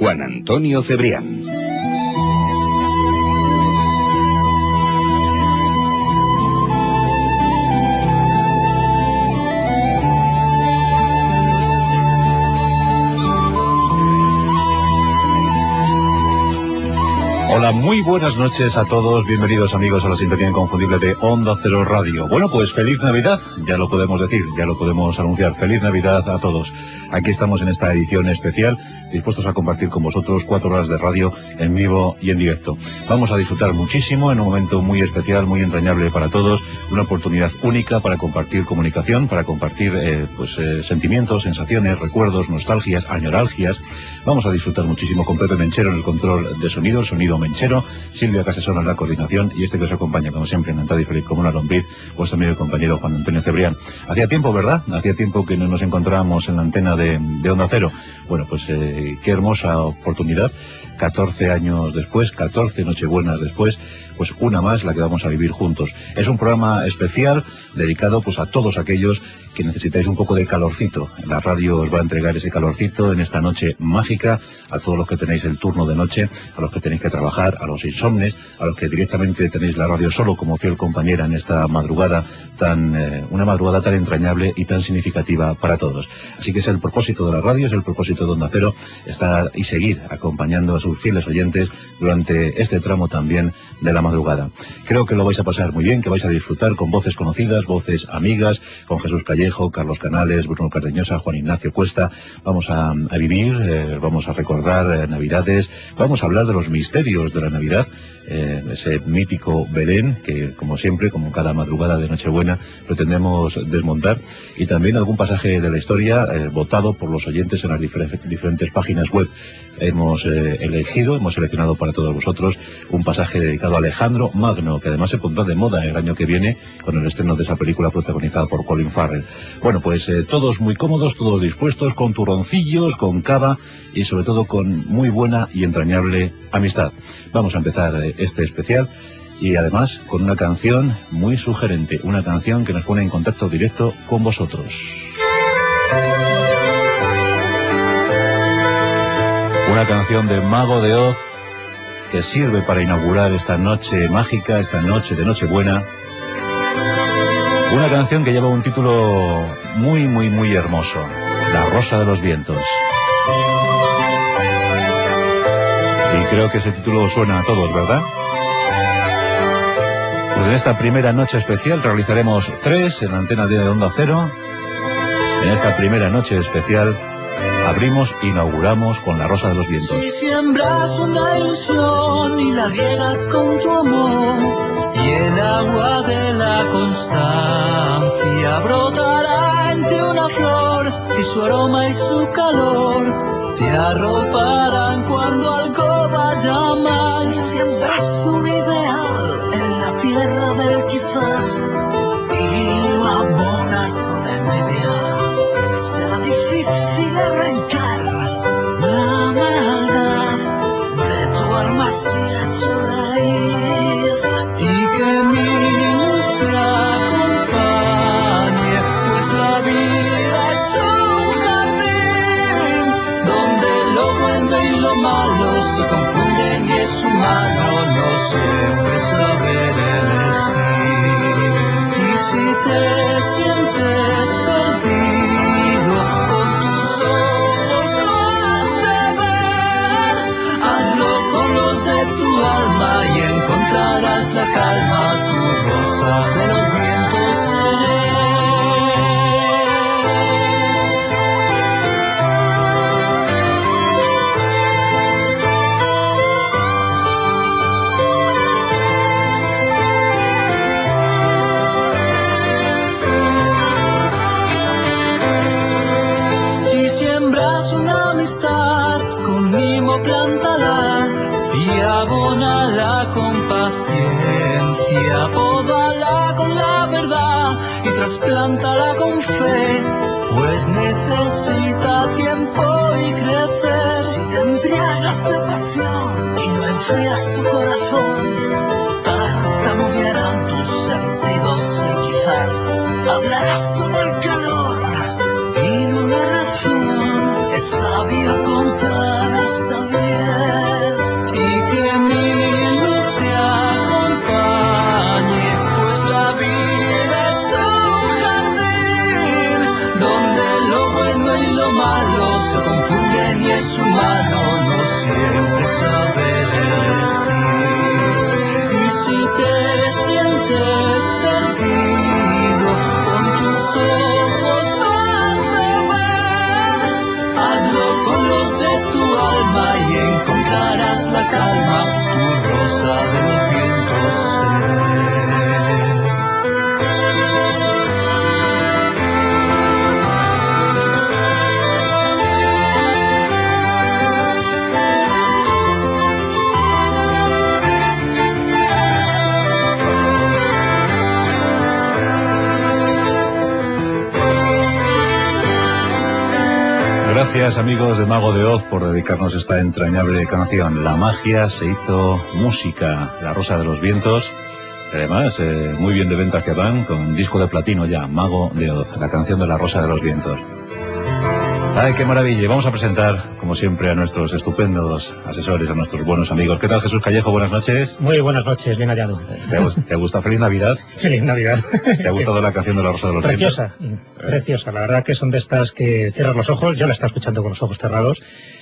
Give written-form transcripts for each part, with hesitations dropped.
Juan Antonio Cebrián. Hola, muy buenas noches a todos, bienvenidos amigos a la sintonía inconfundible de Onda Cero Radio. Bueno, pues feliz Navidad, ya lo podemos decir, ya lo podemos anunciar, feliz Navidad a todos. Aquí estamos en esta edición especial, dispuestos a compartir con vosotros 4 horas de radio en vivo y en directo. Vamos a disfrutar muchísimo en un momento muy especial, muy entrañable para todos, una oportunidad única para compartir comunicación, para compartir sentimientos, sensaciones, recuerdos, nostalgias, añoralgias. Vamos a disfrutar muchísimo con Pepe Menchero en el control de sonido, el sonido Menchero, Silvia Casesona en la coordinación y este que os acompaña como siempre encantado y feliz como una lombriz, vuestro amigo y compañero Juan Antonio Cebrián. Hacía tiempo, ¿verdad? Hacía tiempo que no nos encontrábamos en la antena de Onda Cero. Bueno, pues qué hermosa oportunidad, 14 años después, 14 nochebuenas después, pues una más la que vamos a vivir juntos. Es un programa especial dedicado pues a todos aquellos que necesitáis un poco de calorcito. La radio os va a entregar ese calorcito en esta noche mágica, a todos los que tenéis el turno de noche, a los que tenéis que trabajar, a los insomnes, a los que directamente tenéis la radio solo como fiel compañera en esta madrugada una madrugada tan entrañable y tan significativa para todos. Así que es el propósito de la radio, es el propósito de Onda Cero, estar y seguir acompañando a sus fieles oyentes durante este tramo también de la madrugada. Creo que lo vais a pasar muy bien, que vais a disfrutar con voces conocidas, voces amigas, con Jesús Callejo, Carlos Canales, Bruno Cardeñosa, Juan Ignacio Cuesta. Vamos a vivir, vamos a recordar Navidades, vamos a hablar de los misterios de la Navidad, ese mítico Belén que como siempre, como cada madrugada de Nochebuena, pretendemos desmontar, y también algún pasaje de la historia votado por los oyentes en las diferentes páginas web. Hemos seleccionado para todos vosotros un pasaje dedicado a Alejandro Magno, que además se pondrá de moda el año que viene con el estreno de esa película protagonizada por Colin Farrell. Bueno, pues todos muy cómodos, todos dispuestos, con turroncillos, con cava y sobre todo con muy buena y entrañable amistad. Vamos a empezar este especial y además con una canción muy sugerente, una canción que nos pone en contacto directo con vosotros. Una canción de Mago de Oz que sirve para inaugurar esta noche mágica, esta noche de Nochebuena. Una canción que lleva un título muy, muy, muy hermoso: La Rosa de los Vientos. Y creo que ese título suena a todos, ¿verdad? Pues en esta primera noche especial realizaremos 3 en la antena de Onda Cero. En esta primera noche especial abrimos, inauguramos con La Rosa de los Vientos. Si siembras una ilusión y la riegas con tu amor, y el agua de la constancia brotará en ti una flor, y su aroma y su calor te arroparán cuando algo vaya mal. Si siembras un ideal en la tierra del quizás y lo abonas con envidia, será difícil arrancar la maldad de tu alma si hecho raíz, y que mi luz te acompañe, pues la vida es un jardín donde lo bueno y lo malo se confunden y es humano no siempre saber elegir. Y si te sientes perdido, con tus ojos no has de ver, hazlo con los de tu alma y encontrarás la calma, tu rosa de los vientos seré. Si siembras una amistad, con mimo plántala y abónala con paciencia, pódala con la verdad y trasplántala con fe, pues necesita tiempo y crecer. Si te embriagas de pasión y no enfrías tu corazón, tartamudearán tus sentidos y quizás hablarás solo el calor y no la razón. Es sabio contar hasta 10. Gracias, amigos de Mago de Oz, por dedicarnos esta entrañable canción. La magia se hizo música, La Rosa de los Vientos. Además, muy bien de ventas que van, con disco de platino ya, Mago de Oz, la canción de La Rosa de los Vientos. ¡Ay, qué maravilla! Vamos a presentar, como siempre, a nuestros estupendos asesores, a nuestros buenos amigos. ¿Qué tal, Jesús Callejo? Buenas noches. Muy buenas noches, bien hallado. ¿Te gusta? ¿Feliz Navidad? Feliz Navidad. ¿Te ha gustado la canción de La Rosa de los Vientos? Preciosa. La verdad que son de estas que cierras los ojos, yo la estaba escuchando con los ojos cerrados,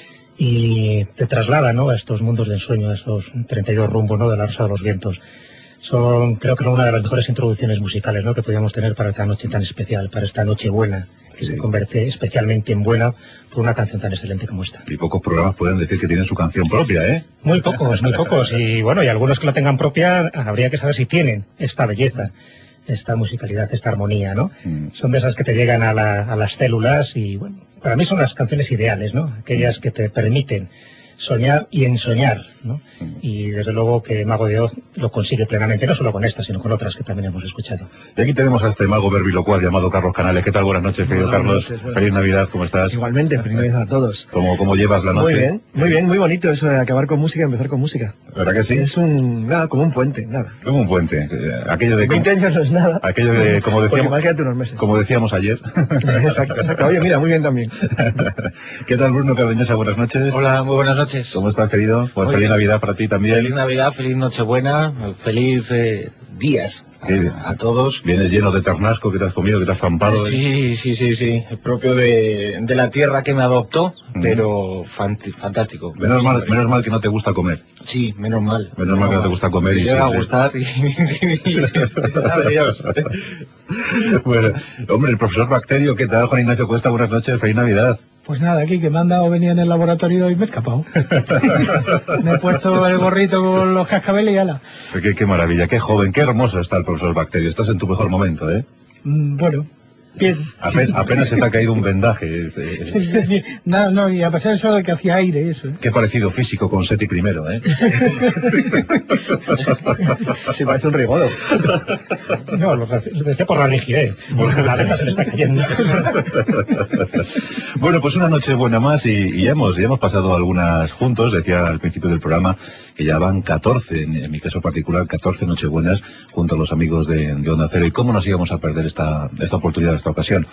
y te traslada, ¿no?, a estos mundos de ensueño, a esos 32 rumbos, ¿no?, de La Rosa de los Vientos. Son, creo que, una de las mejores introducciones musicales, ¿no?, que podíamos tener para esta noche tan especial, para esta noche buena, que se convierte especialmente en buena por una canción tan excelente como esta. Y pocos programas pueden decir que tienen su canción propia, ¿eh? Muy pocos. Y bueno, y algunos que la tengan propia, habría que saber si tienen esta belleza, esta musicalidad, esta armonía, ¿no? Son de esas que te llegan a las células y, bueno, para mí son las canciones ideales, ¿no? Aquellas que te permiten soñar y ensoñar, ¿no? Y desde luego que Mago de Oz lo consigue plenamente, no solo con esta, sino con otras que también hemos escuchado. Y aquí tenemos a este mago verbilocual llamado Carlos Canales. ¿Qué tal? Buenas noches, querido Carlos. Feliz Navidad, ¿cómo estás? Igualmente, feliz Navidad a todos. ¿Cómo llevas la noche? Muy bien, muy bonito eso de acabar con música y empezar con música. ¿Verdad que sí? Es como un puente, nada. Como un puente. Aquello de 20 años no es nada. Aquello de, como decíamos, imagínate unos meses. Como decíamos ayer. Exacto. Oye, mira, muy bien también. ¿Qué tal, Bruno Cardeñosa? Buenas noches. Hola, muy buenas noches. ¿Cómo estás, querido? Pues feliz Navidad para ti también. Feliz Navidad, feliz Nochebuena, feliz días a todos. Vienes lleno de ternasco que te has comido, que te has zampado. Sí, el propio de la tierra que me adoptó, pero fantástico. Menos mal que no te gusta comer. Sí, menos mal. Menos mal que no te gusta comer. Me llega a gustar y sabe Dios. Bueno, hombre, el profesor Bacterio, ¿qué tal? Juan Ignacio Cuesta, buenas noches, feliz Navidad. Pues nada, aquí que me han dado venir en el laboratorio y me he escapado. Me he puesto el gorrito con los cascabeles y ala. Qué maravilla, qué joven, qué hermoso está el profesor Bacterio. Estás en tu mejor momento, ¿eh? Bueno, bien. Apenas se te ha caído un vendaje. No, y a pesar de eso de que hacía aire, eso. Qué parecido físico con Seti primero, ¿eh? Sí, parece un rigodo. No, lo decía por la rigidez, porque la abeja se le está cayendo. Bueno, pues una noche buena más y ya hemos pasado algunas juntos. Decía al principio del programa que ya van 14, en mi caso particular, 14 nochebuenas junto a los amigos de Onda Cero. ¿Y cómo nos íbamos a perder esta oportunidad, esta ocasión?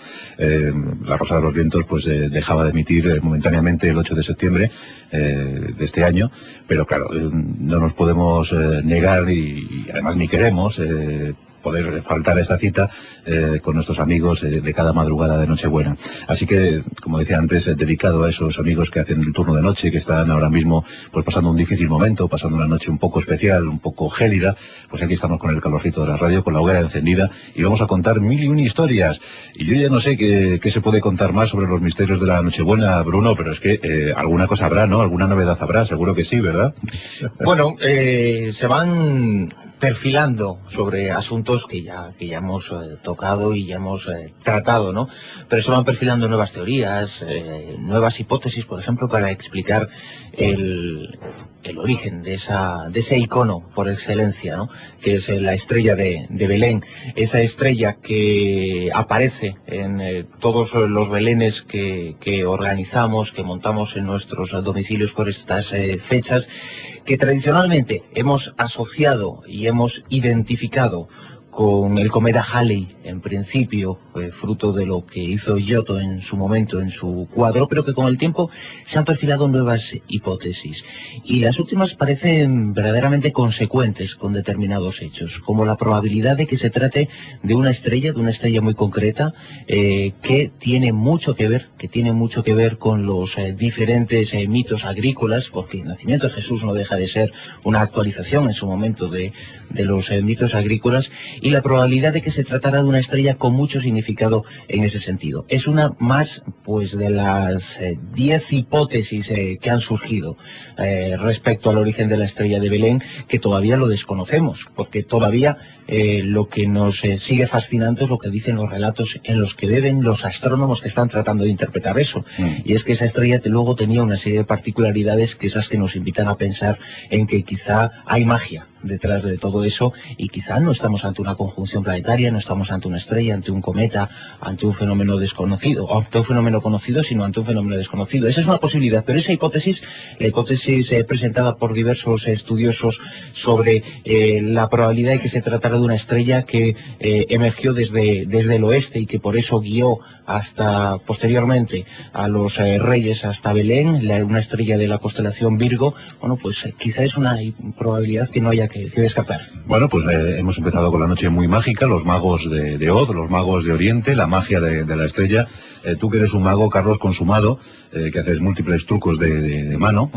La Rosa de los Vientos pues dejaba de emitir momentáneamente el 8 de septiembre de este año, pero claro, no nos podemos negar y además ni queremos poder faltar a esta cita con nuestros amigos de cada madrugada de Nochebuena. Así que, como decía antes, dedicado a esos amigos que hacen el turno de noche, que están ahora mismo pues pasando un difícil momento, pasando una noche un poco especial, un poco gélida, pues aquí estamos con el calorcito de la radio, con la hoguera encendida, y vamos a contar 1001 historias. Y yo ya no sé qué se puede contar más sobre los misterios de la Nochebuena, Bruno, pero es que alguna cosa habrá, ¿no? Alguna novedad habrá, seguro que sí, ¿verdad? Bueno, se van perfilando sobre asuntos que ya hemos tocado y ya hemos tratado, ¿no? Pero se van perfilando nuevas teorías, nuevas hipótesis, por ejemplo, para explicar el origen de ese icono por excelencia, ¿no?, que es la estrella de Belén, esa estrella que aparece en todos los belenes que organizamos, que montamos en nuestros domicilios por estas fechas, que tradicionalmente hemos asociado y hemos identificado con el cometa Halley, en principio, fruto de lo que hizo Giotto en su momento en su cuadro, pero que con el tiempo se han perfilado nuevas hipótesis. Y las últimas parecen verdaderamente consecuentes con determinados hechos, como la probabilidad de que se trate de una estrella muy concreta, que tiene mucho que ver con los diferentes mitos agrícolas, porque el nacimiento de Jesús no deja de ser una actualización en su momento de los mitos agrícolas, y la probabilidad de que se tratara de una estrella con mucho significado en ese sentido. Es una más, pues, de las 10 hipótesis que han surgido respecto al origen de la estrella de Belén, que todavía lo desconocemos, porque todavía lo que nos sigue fascinando es lo que dicen los relatos en los que beben los astrónomos que están tratando de interpretar eso. Y es que esa estrella luego tenía una serie de particularidades, que esas que nos invitan a pensar en que quizá hay magia detrás de todo eso, y quizá no estamos ante una conjunción planetaria, no estamos ante una estrella, ante un cometa, ante un fenómeno desconocido, o ante un fenómeno conocido, sino ante un fenómeno desconocido. Esa es una posibilidad, pero esa hipótesis, la hipótesis presentada por diversos estudiosos sobre la probabilidad de que se tratara de una estrella que emergió desde el oeste y que por eso guió hasta posteriormente a los reyes hasta Belén, una estrella de la constelación Virgo, bueno, pues quizá es una probabilidad que no haya que descartar. Bueno, pues hemos empezado con la noche muy mágica, los magos de Oz, los magos de Oriente, la magia de la estrella. Tú que eres un mago, Carlos, consumado, que haces múltiples trucos de mano,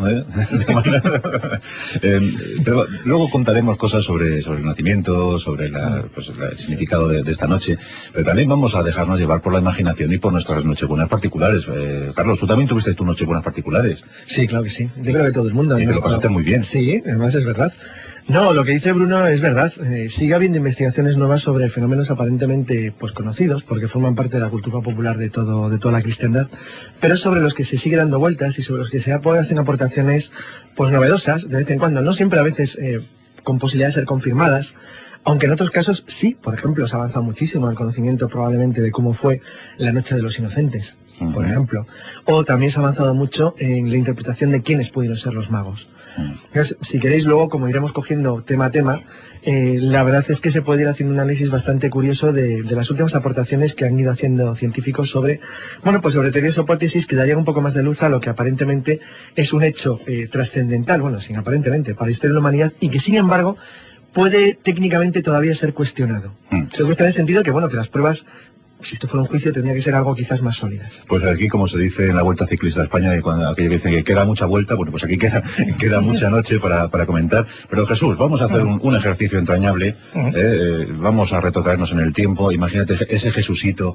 pero luego contaremos cosas sobre el nacimiento, sobre el significado de esta noche, pero también vamos a dejarnos llevar por la imaginación y por nuestras nochebuenas particulares. Carlos, tú también tuviste tus nochebuenas particulares. Sí, claro que sí. Yo creo que todo el mundo. Y te lo pasaste muy bien. Sí, además es verdad. No, lo que dice Bruno es verdad. Sigue habiendo investigaciones nuevas sobre fenómenos aparentemente pues conocidos, porque forman parte de la cultura popular de toda la cristiandad, pero sobre los que se sigue dando vueltas y sobre los que se hacen aportaciones pues novedosas de vez en cuando, no siempre a veces con posibilidad de ser confirmadas, aunque en otros casos sí. Por ejemplo, se ha avanzado muchísimo en el conocimiento probablemente de cómo fue la Noche de los Inocentes, por ejemplo. O también se ha avanzado mucho en la interpretación de quiénes pudieron ser los magos. Entonces, si queréis luego, como iremos cogiendo tema a tema, la verdad es que se puede ir haciendo un análisis bastante curioso de las últimas aportaciones que han ido haciendo científicos sobre teorías o hipótesis que darían un poco más de luz a lo que aparentemente es un hecho trascendental, bueno, sin aparentemente, para la historia de la humanidad, y que sin embargo puede técnicamente todavía ser cuestionado. Se cuestiona en el sentido que, que las pruebas, si esto fuera un juicio, tendría que ser algo quizás más sólidas. Pues aquí, como se dice en la Vuelta Ciclista de España, cuando aquello que dicen que queda mucha vuelta, bueno, pues aquí queda mucha noche para comentar. Pero Jesús, vamos a hacer un ejercicio entrañable, vamos a retrotraernos en el tiempo. Imagínate ese Jesucito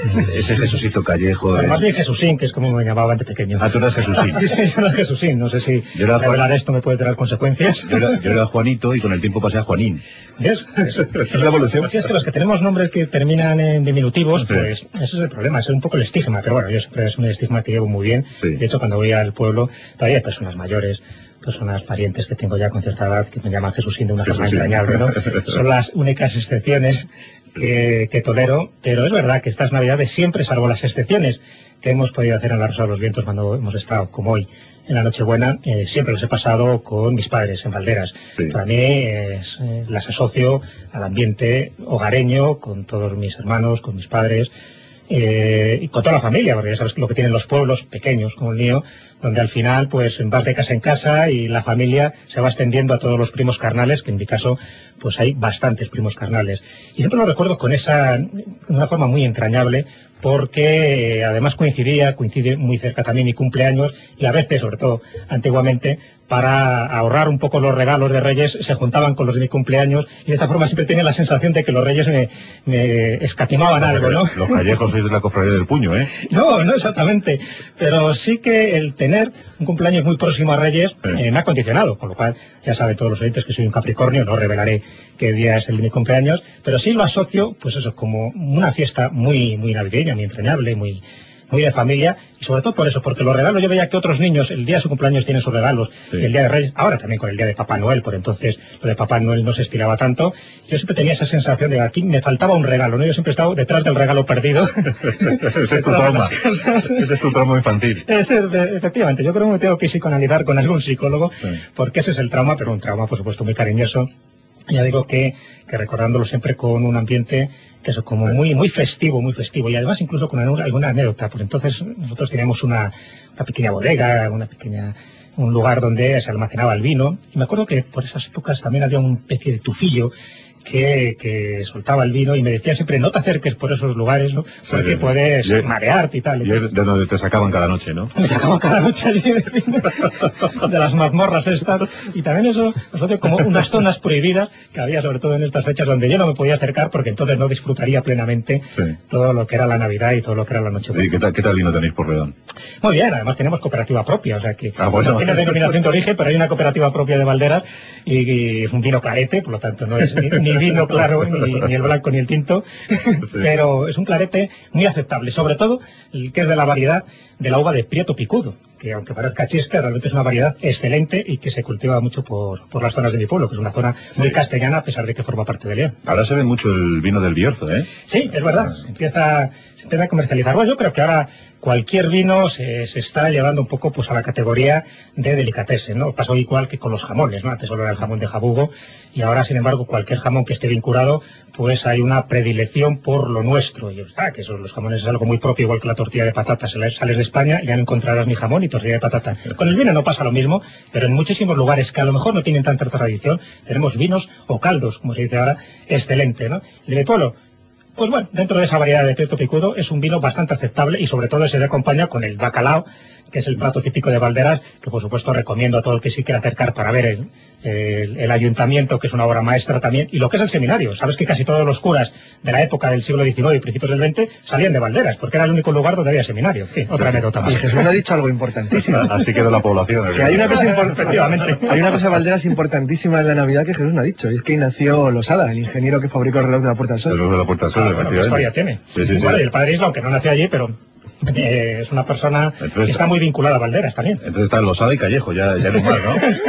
Callejo. Más bien Jesúsín, que es como me llamaba de pequeño. Ah, tú eres Jesusín. Sí, yo era Jesúsín. No sé si revelar esto me puede traer consecuencias. Yo era Juanito y con el tiempo pasé a Juanín. ¿Ves? Es la evolución. Así es que los que tenemos nombres que terminan en diminutivos, pues ese es el problema, es un poco el estigma, pero bueno, yo siempre es un estigma que llevo muy bien. De hecho, cuando voy al pueblo, todavía hay personas mayores, personas parientes que tengo ya con cierta edad que me llaman Jesúsín de una forma entrañable, ¿no? Son las únicas excepciones que tolero, pero es verdad que estas navidades siempre, salvo las excepciones que hemos podido hacer en la Rosa de los Vientos cuando hemos estado, como hoy, en la Nochebuena, siempre los he pasado con mis padres en Valderas. Para mí las asocio al ambiente hogareño, con todos mis hermanos, con mis padres, y con toda la familia, porque ya sabes lo que tienen los pueblos pequeños como el mío, donde al final pues vas de casa en casa y la familia se va extendiendo a todos los primos carnales, que en mi caso pues hay bastantes primos carnales. Y siempre lo recuerdo con una forma muy entrañable, porque además coincide muy cerca también mi cumpleaños, y a veces, sobre todo antiguamente, para ahorrar un poco los regalos de Reyes, se juntaban con los de mi cumpleaños, y de esta forma siempre tenía la sensación de que los Reyes me escatimaban algo, ¿no? Los Callejos sois de la cofradía del puño, ¿eh? No exactamente, pero sí que el tener un cumpleaños muy próximo a Reyes me ha condicionado, con lo cual ya saben todos los oyentes que soy un Capricornio, no revelaré qué día es el de mi cumpleaños, pero sí lo asocio, pues eso, como una fiesta muy navideña, muy entrañable, muy de familia, y sobre todo por eso, porque los regalos, yo veía que otros niños el día de su cumpleaños tienen sus regalos, el día de Reyes, ahora también con el día de Papá Noel, por entonces lo de Papá Noel no se estiraba tanto, yo siempre tenía esa sensación de que aquí me faltaba un regalo, ¿no? Yo siempre he estado detrás del regalo perdido. Ese es tu trauma. Ese es tu trauma infantil. Efectivamente, yo creo que me tengo que psicoanalizar con algún psicólogo, porque ese es el trauma, pero un trauma, por supuesto, muy cariñoso. Ya digo que recordándolo siempre con un ambiente que es como muy festivo, y además incluso con alguna anécdota, porque entonces nosotros teníamos una pequeña bodega, un lugar donde se almacenaba el vino, y me acuerdo que por esas épocas también había una especie de tufillo que soltaba el vino, y me decía siempre, no te acerques por esos lugares, ¿no? Porque puedes marearte y tal. Y es de donde te sacaban cada noche, ¿no? Me sacaban cada noche allí de las mazmorras estas, y también eso como unas zonas prohibidas que había, sobre todo en estas fechas, donde yo no me podía acercar, porque entonces no disfrutaría plenamente todo lo que era la Navidad y todo lo que era la Nochebuena. ¿Y qué tal vino tenéis por Redón? Muy bien, además tenemos cooperativa propia, o sea que no tiene denominación de origen, pero hay una cooperativa propia de Valderas, y es un vino clarete, por lo tanto no es ni vino claro, ni el blanco ni el tinto, pero es un clarete muy aceptable, sobre todo el que es de la variedad de la uva de Prieto Picudo, que aunque parezca chiste, realmente es una variedad excelente y que se cultiva mucho por las zonas de mi pueblo, que es una zona muy castellana a pesar de que forma parte de León. Ahora se ve mucho el vino del Bierzo, ¿eh? Sí, es verdad, se empieza a comercializar. Bueno, yo creo que ahora cualquier vino se está llevando un poco pues a la categoría de delicatessen, ¿no? Pasó igual que con los jamones, ¿no? Antes solo era el jamón de jabugo y ahora, sin embargo, cualquier jamón que esté vinculado, pues hay una predilección por lo nuestro. Y que eso, los jamones es algo muy propio, igual que la tortilla de patata. Sales de España y ya no encontrarás ni jamón ni tortilla de patata. Con el vino no pasa lo mismo, pero en muchísimos lugares que a lo mejor no tienen tanta tradición, tenemos vinos o caldos, como se dice ahora, excelente, ¿no? El de mi pueblo, pues bueno, dentro de esa variedad de Prieto Picudo es un vino bastante aceptable y sobre todo se le acompaña con el bacalao, que es el plato típico de Valderas, que por supuesto recomiendo a todo el que sí quiera acercar para ver el ayuntamiento, que es una obra maestra también, y lo que es el seminario. Sabes que casi todos los curas de la época del siglo XIX y principios del XX salían de Valderas, porque era el único lugar donde había seminario. Sí, otra anécdota más. Y Jesús me ha dicho algo importantísimo. Así quedó la población. Que hay una cosa Valderas importantísima en la Navidad que Jesús no ha dicho, y es que nació Losada, el ingeniero que fabricó el reloj de la Puerta del Sol. El reloj de la Puerta del Sol, bueno, ¿qué historia tiene? Sí. Bueno, y el padre Isla, aunque no nació allí, pero es una persona que está muy vinculada a Valderas también. Entonces está Losada y Callejo, ya no más,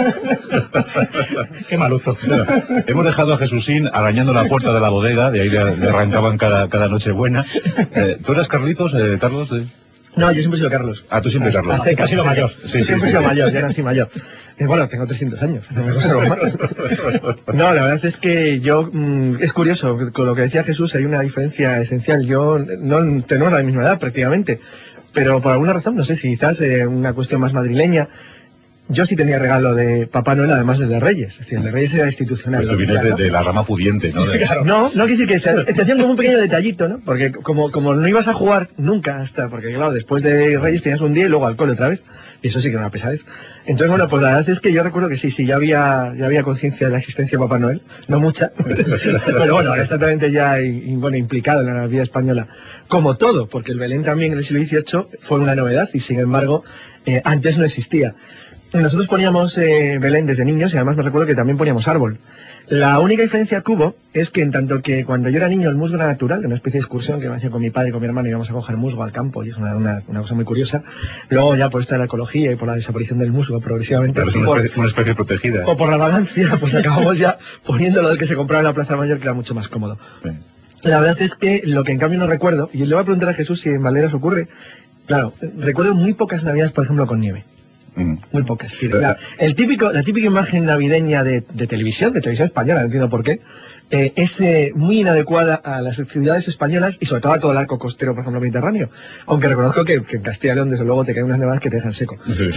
¿no? Qué maluto. Hemos dejado a Jesúsín arañando la puerta de la bodega, de ahí le arrancaban cada noche buena. ¿Tú eras Carlitos, Carlos? No, yo siempre he sido Carlos. Ah, tú siempre Carlos. Has sido mayor. Sí, siempre he sido mayor, ya nací mayor. Bueno, tengo 300 años, no me conservo más. No, la verdad es que yo, es curioso, con lo que decía Jesús hay una diferencia esencial. Yo no tenemos la misma edad prácticamente, pero por alguna razón, no sé si quizás una cuestión más madrileña, yo sí tenía regalo de Papá Noel, además del de Reyes. Es decir, el de Reyes era institucional. Pero tú vienes de la rama pudiente, ¿no? Claro. No quiere decir que te hacían como un pequeño detallito, ¿no? Porque como no ibas a jugar nunca hasta, porque claro, después de Reyes tenías un día y luego alcohol otra vez. Y eso sí que era una pesadez. Entonces, bueno, pues la verdad es que yo recuerdo que sí, ya había conciencia de la existencia de Papá Noel. No mucha. Pero bueno, ahora está totalmente ya implicado en la vida española. Como todo, porque el Belén también en el siglo XVIII fue una novedad y sin embargo, antes no existía. Nosotros poníamos Belén desde niños y además me recuerdo que también poníamos árbol. La única diferencia que hubo es que en tanto que cuando yo era niño el musgo era natural, una especie de excursión que me hacía con mi padre y con mi hermano, íbamos a coger musgo al campo y es una cosa muy curiosa. Luego ya por esta de la ecología y por la desaparición del musgo progresivamente. Pero es una especie protegida. O por la vagancia, pues acabamos ya poniéndolo del que se compraba en la Plaza Mayor, que era mucho más cómodo. Sí. La verdad es que lo que en cambio no recuerdo, y le voy a preguntar a Jesús si en Valderas ocurre, claro, recuerdo muy pocas navidades, por ejemplo, con nieve. Muy pocas. Sí, la típica imagen navideña de televisión española, no entiendo por qué, es muy inadecuada a las ciudades españolas y sobre todo a todo el arco costero, por ejemplo, mediterráneo. Aunque reconozco que en Castilla y León, desde luego, te caen unas nevadas que te dejan seco. Sí.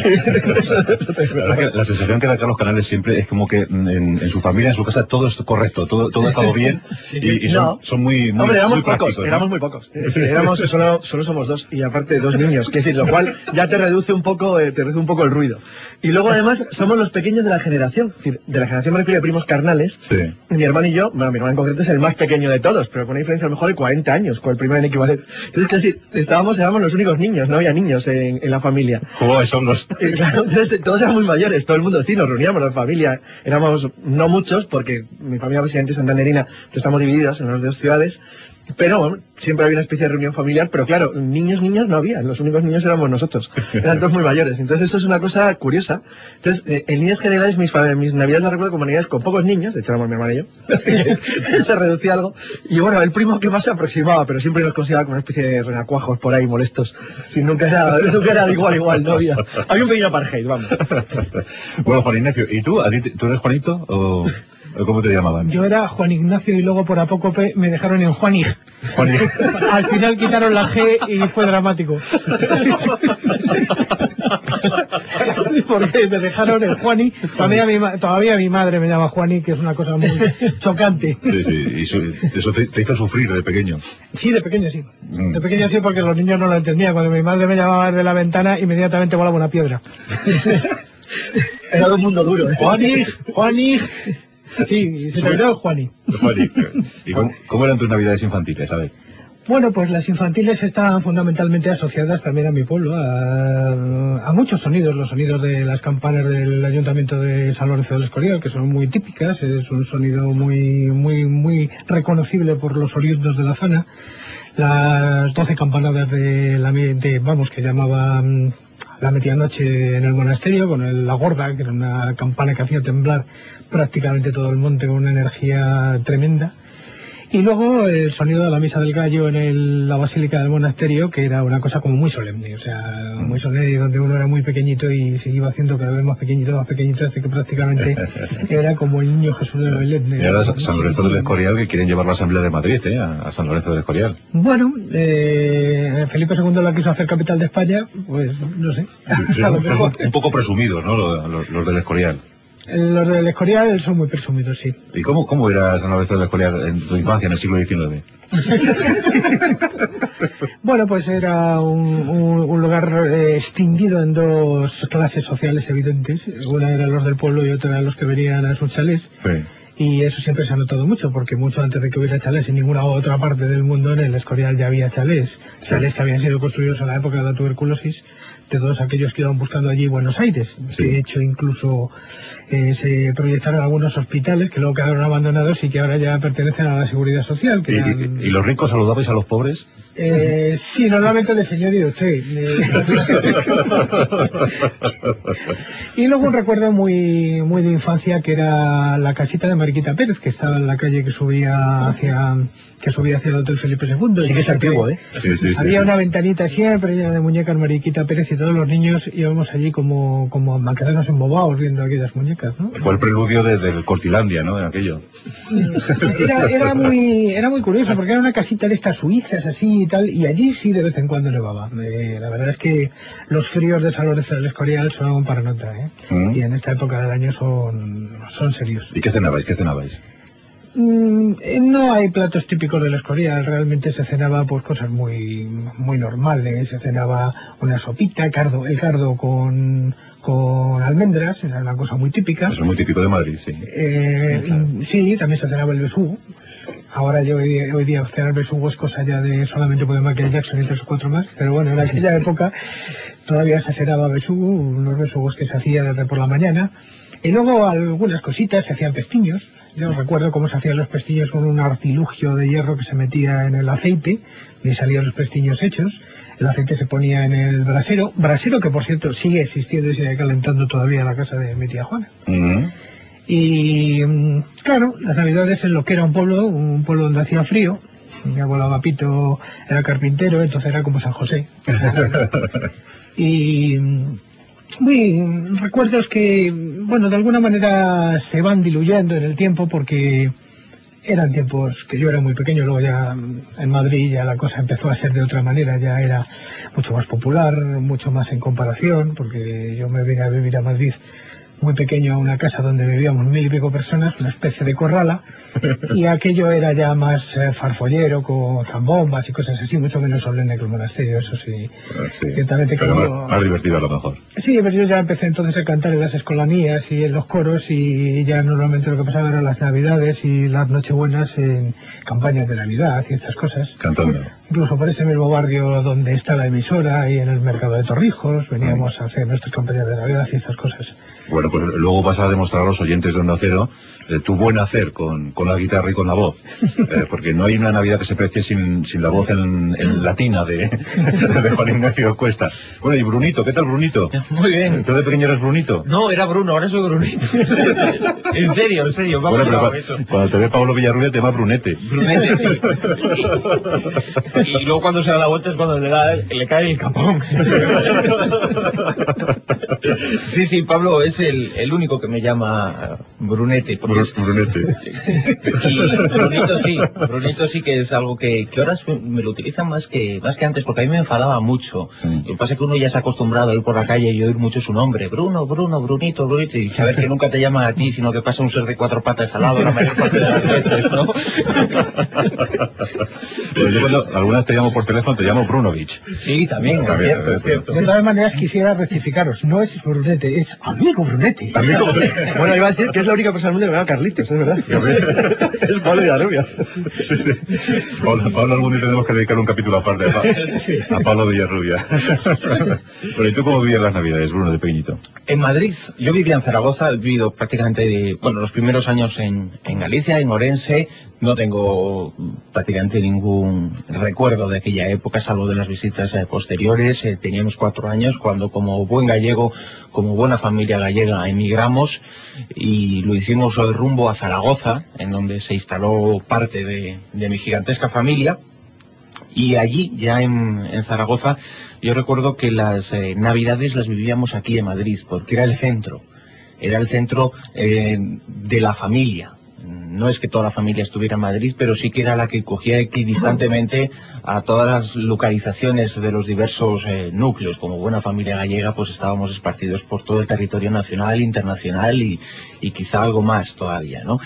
La sensación que da Carlos Canales siempre es como que en su familia, en su casa, todo es correcto, todo ha estado bien. Sí. Y son muy Hombre, éramos muy pocos, prácticos, ¿no? éramos muy pocos. Solo somos dos y aparte 2 niños, que decir, lo cual ya te reduce un poco el ruido. Y luego además somos los pequeños de la generación, es decir, de la generación me refiero a primos carnales. Sí. Mi hermano y yo, bueno, mi hermano en concreto es el más pequeño de todos, pero con una diferencia a lo mejor de 40 años, con el primero en equivalente. Entonces, es decir, éramos los únicos niños, no había niños en la familia. ¿Cómo son los? Claro, entonces todos éramos muy mayores, todo el mundo, sí, nos reuníamos, la familia, éramos no muchos, porque mi familia básicamente es santanderina, estamos divididos en las 2 ciudades, pero bueno, siempre había una especie de reunión familiar, pero claro, niños no había, los únicos niños éramos nosotros, eran todos muy mayores, entonces eso es una cosa curiosa. Entonces, en líneas generales mis navidades las recuerdo como navidades con pocos niños, de hecho éramos mi hermano y yo, se reducía algo, y bueno, el primo que más se aproximaba, pero siempre nos consideraba como una especie de renacuajos por ahí molestos, si nunca era de igual, no había un pequeño apartheid, vamos. Bueno, Juan Ignacio, ¿y tú? ¿Tú eres Juanito o cómo te llamaban? Yo era Juan Ignacio y luego por apócope me dejaron en Juanig. Al final quitaron la G y fue dramático. Sí, porque me dejaron en Juani. Todavía mi madre me llama Juani, que es una cosa muy chocante. Sí, y eso te hizo sufrir de pequeño. Sí, de pequeño sí. De pequeño sí, porque los niños no lo entendían. Cuando mi madre me llamaba desde la ventana, inmediatamente volaba una piedra. Era de un mundo duro. Juani. Sí, se terminó Juani. ¿Y cómo eran tus navidades infantiles? A ver. Bueno, pues las infantiles estaban fundamentalmente asociadas también a mi pueblo, a muchos sonidos, los sonidos de las campanas del Ayuntamiento de San Lorenzo del Escorial, que son muy típicas, es un sonido muy reconocible por los oriundos de la zona. Las 12 campanadas que llamaban la medianoche en el monasterio con la gorda, que era una campana que hacía temblar prácticamente todo el monte con una energía tremenda. Y luego el sonido de la misa del gallo en la basílica del monasterio, que era una cosa como muy solemne, o sea, muy solemne, donde uno era muy pequeñito y se iba haciendo cada vez más pequeñito, hasta que prácticamente era como el niño Jesús de Belén. Y ahora San Lorenzo del Escorial, que quieren llevar la Asamblea de Madrid, a San Lorenzo del Escorial. Bueno, Felipe II la quiso hacer capital de España, pues no sé. Sí, son un poco presumidos, ¿no? Los del Escorial. Los del Escorial son muy presumidos, sí. ¿Y cómo era San Lorenzo del Escorial en tu infancia, en el siglo XIX? Bueno, pues era un lugar extinguido en dos clases sociales evidentes. Una eran los del pueblo y otra eran los que venían a sus chalés. Sí. Y eso siempre se ha notado mucho, porque mucho antes de que hubiera chalés en ninguna otra parte del mundo, en el Escorial ya había chalés. Chalés que habían sido construidos en la época de la tuberculosis, de todos aquellos que iban buscando allí Buenos Aires. Sí. De hecho, incluso se proyectaron algunos hospitales que luego quedaron abandonados y que ahora ya pertenecen a la Seguridad Social. Que ¿Y los ricos saludabais a los pobres? Sí, normalmente de señor y de usted. Y luego un recuerdo muy de infancia, que era la casita de Mariquita Pérez, que estaba en la calle que subía hacia el Hotel Felipe II. Sí, que es antiguo, ¿eh? Sí, había una ventanita siempre llena de muñecas Mariquita Pérez, y todos los niños íbamos allí como a quedarnos embobados viendo aquellas muñecas, ¿no? Fue el preludio del Cortilandia, ¿no? En aquello. Era muy curioso, porque era una casita de estas suizas así y tal, y allí sí de vez en cuando nevaba. La verdad es que los fríos de San Lorenzo del Escorial son para nota, ¿eh? Y en esta época del año son serios. ¿Y qué cenabais? No hay platos típicos del Escorial, realmente se cenaba pues cosas muy normales. Se cenaba una sopita, el cardo con almendras, era una cosa muy típica. Eso es muy típico de Madrid, sí. Sí, también se cenaba el besugo. Ahora hoy día cenar besugo es cosa ya de solamente poder Michael Jackson y 3 o 4 más, pero bueno, en aquella época todavía se cenaba besugo, unos besugos que se hacían por la mañana. Y luego algunas cositas, se hacían pestiños. Yo recuerdo cómo se hacían los pestiños con un artilugio de hierro que se metía en el aceite, y salían los pestiños hechos. El aceite se ponía en el brasero que por cierto sigue existiendo y sigue calentando todavía la casa de mi tía Juana. Y claro, las navidades en lo que era un pueblo donde hacía frío. Mi abuelo Agapito era carpintero, entonces era como San José. Y recuerdos que, bueno, de alguna manera se van diluyendo en el tiempo, porque eran tiempos que yo era muy pequeño. Luego ya en Madrid ya la cosa empezó a ser de otra manera, ya era mucho más popular, mucho más en comparación, porque yo me vine a vivir a Madrid muy pequeño, a una casa donde vivíamos 1000 y pico personas, una especie de corrala, y aquello era ya más farfollero, con zambombas y cosas así, mucho menos solemne que el monasterio, eso sí. Ciertamente, pero más divertido a lo mejor. Sí, pero yo ya empecé entonces a cantar en las escolanías y en los coros, y ya normalmente lo que pasaba eran las navidades y las nochebuenas en campañas de Navidad y estas cosas. Cantando. Incluso por ese mismo barrio donde está la emisora y en el mercado de Torrijos veníamos a hacer nuestras campañas de Navidad y estas cosas. Bueno, pues luego vas a demostrar a los oyentes de Onda Cero tu buen hacer con la guitarra y con la voz, porque no hay una Navidad que se precie sin la voz en latina de Juan Ignacio Cuesta. Bueno, y Brunito, ¿qué tal Brunito? Muy bien. ¿Tú de pequeño eres Brunito? No, era Bruno, ahora soy Brunito. En serio, vamos a eso. Cuando te ve Pablo Villarrubia te llama Brunete. Brunete, sí. Y luego cuando se da la vuelta es cuando le cae el capón. Sí, Pablo es el único que me llama Brunete. Brunete. Y Brunito sí que es algo que ahora me lo utilizan más que antes, porque a mí me enfadaba mucho. Lo que pasa es que uno ya se ha acostumbrado a ir por la calle y oír mucho su nombre. Bruno, Brunito, y saber que nunca te llama a ti, sino que pasa un ser de 4 patas al lado la mayor parte de las veces, ¿no? Pues yo cuando alguna vez te llamo por teléfono te llamo Brunovich. Sí, también, es cierto. De todas maneras quisiera rectificaros, no es Brunete, es amigo Brunete. Bueno, iba a decir que es la única persona del mundo que me llama Carlitos, es verdad. Es Pablo Villarrubia. Sí. Pablo, algún día tenemos que dedicar un capítulo aparte a Pablo Villarrubia. Pero ¿y tú cómo vivías las Navidades, Bruno, de pequeñito? En Madrid, yo vivía en Zaragoza, he vivido prácticamente, los primeros años en Galicia, en Orense. No tengo prácticamente ningún ningún recuerdo de aquella época, salvo de las visitas posteriores. Teníamos 4 años cuando, como buen gallego, como buena familia gallega, emigramos y lo hicimos rumbo a Zaragoza, en donde se instaló parte de mi gigantesca familia. Y allí, ya en Zaragoza, yo recuerdo que las Navidades las vivíamos aquí en Madrid, porque era el centro de la familia. No es que toda la familia estuviera en Madrid, pero sí que era la que cogía equidistantemente a todas las localizaciones de los diversos núcleos. Como buena familia gallega, pues estábamos esparcidos por todo el territorio nacional, internacional y quizá algo más todavía, ¿no?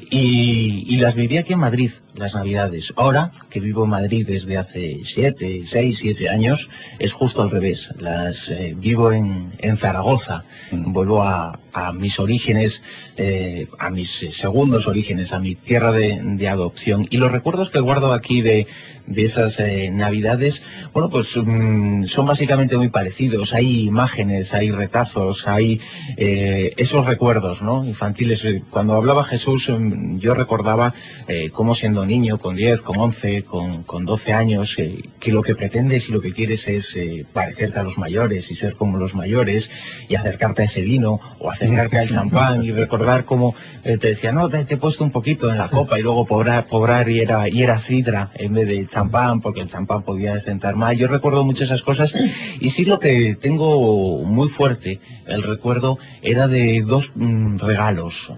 Y las viví aquí en Madrid, las Navidades. Ahora, que vivo en Madrid desde hace 6, 7 años, es justo al revés. Las vivo en Zaragoza. Vuelvo a mis orígenes, a mis segundos orígenes, a mi tierra de adopción. Y los recuerdos que guardo aquí de esas Navidades, bueno, pues son básicamente muy parecidos. Hay imágenes, hay retazos, hay esos recuerdos, ¿no?, infantiles. Cuando hablaba Jesús, yo recordaba cómo, siendo niño, con 10, con 11, con 12 años, que lo que pretendes y lo que quieres es parecerte a los mayores y ser como los mayores y acercarte a ese vino o acercarte al champán y recordar cómo te decía, no, te he puesto un poquito en la copa, y luego pobrar y era sidra en vez de champán, porque el champán podía sentar mal. Yo recuerdo mucho esas cosas, y sí, lo que tengo muy fuerte, el recuerdo, era de dos regalos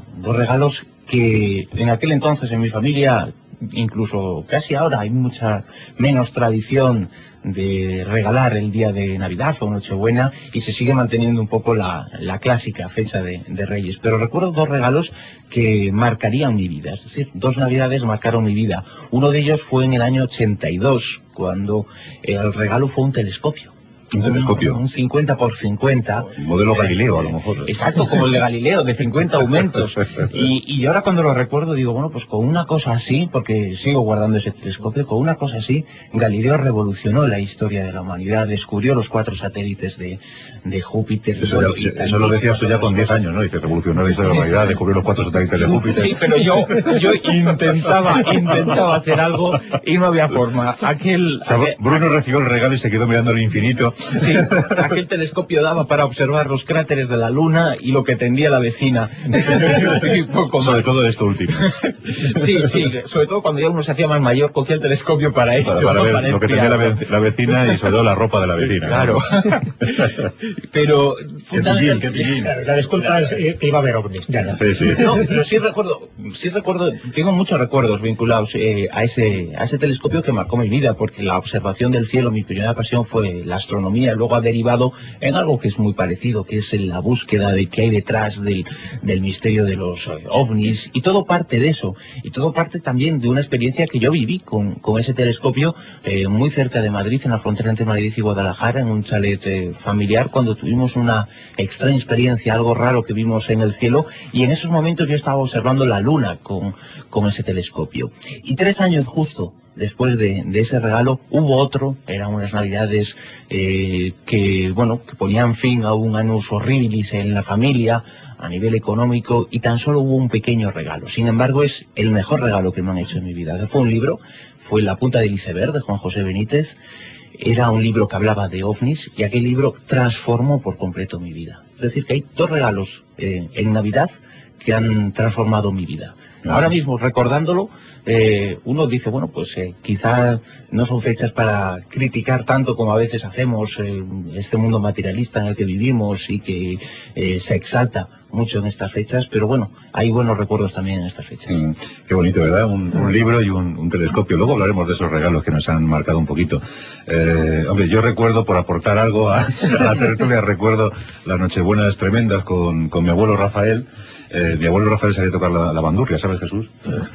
que en aquel entonces en mi familia, incluso casi ahora, hay mucha menos tradición de regalar el día de Navidad o Nochebuena, y se sigue manteniendo un poco la clásica fecha de Reyes. Pero recuerdo 2 regalos que marcarían mi vida, es decir, 2 Navidades marcaron mi vida. Uno de ellos fue en el año 82, cuando el regalo fue un telescopio. Un telescopio. Un 50x50. Modelo Galileo, a lo mejor. Exacto, como el de Galileo, de 50 aumentos. Y ahora cuando lo recuerdo digo, bueno, pues con una cosa así, porque sigo guardando ese telescopio, con una cosa así, Galileo revolucionó la historia de la humanidad, descubrió los 4 satélites de Júpiter. Eso lo decías tú ya con 10 años, ¿no? Dice, revolucionó la historia de la humanidad, descubrió los 4 satélites de Júpiter. Sí, pero yo intentaba hacer algo y no había forma. Bruno recibió el regalo y se quedó mirando al infinito. Sí, aquel telescopio daba para observar los cráteres de la Luna y lo que tendía la vecina. Sobre todo esto último. Sí, sobre todo cuando ya uno se hacía más mayor, cogía el telescopio para eso. Para ver lo que tenía la vecina, y sobre todo la ropa de la vecina. Claro. Pero la disculpa es que iba a haber ovnis. Ya. Sí. No, pero sí recuerdo, tengo muchos recuerdos vinculados a ese telescopio que marcó mi vida, porque la observación del cielo, mi primera pasión fue la astronomía. Luego ha derivado en algo que es muy parecido, que es la búsqueda de qué hay detrás del misterio de los ovnis, y todo parte de eso, y todo parte también de una experiencia que yo viví con ese telescopio muy cerca de Madrid, en la frontera entre Madrid y Guadalajara, en un chalet familiar, cuando tuvimos una extraña experiencia, algo raro que vimos en el cielo, y en esos momentos yo estaba observando la luna con ese telescopio. Y 3 años justo después de ese regalo hubo otro. Eran unas Navidades que ponían fin a un annus horribilis en la familia a nivel económico, y tan solo hubo un pequeño regalo. Sin embargo, es el mejor regalo que me han hecho en mi vida, que fue un libro, fue La punta del iceberg, de Juan José Benítez. Era un libro que hablaba de ovnis, y aquel libro transformó por completo mi vida. Es decir, que hay 2 regalos en Navidad que han transformado mi vida. Ahora mismo, recordándolo, uno dice, bueno, pues quizá no son fechas para criticar tanto como a veces hacemos este mundo materialista en el que vivimos y que se exalta mucho en estas fechas, pero bueno, hay buenos recuerdos también en estas fechas. Qué bonito, ¿verdad? Un libro y un telescopio. Luego hablaremos de esos regalos que nos han marcado un poquito. Hombre, yo recuerdo, por aportar algo a la tertulia, recuerdo las Nochebuenas tremendas con mi abuelo Rafael. Mi abuelo Rafael sabía tocar la bandurria, ¿sabes, Jesús?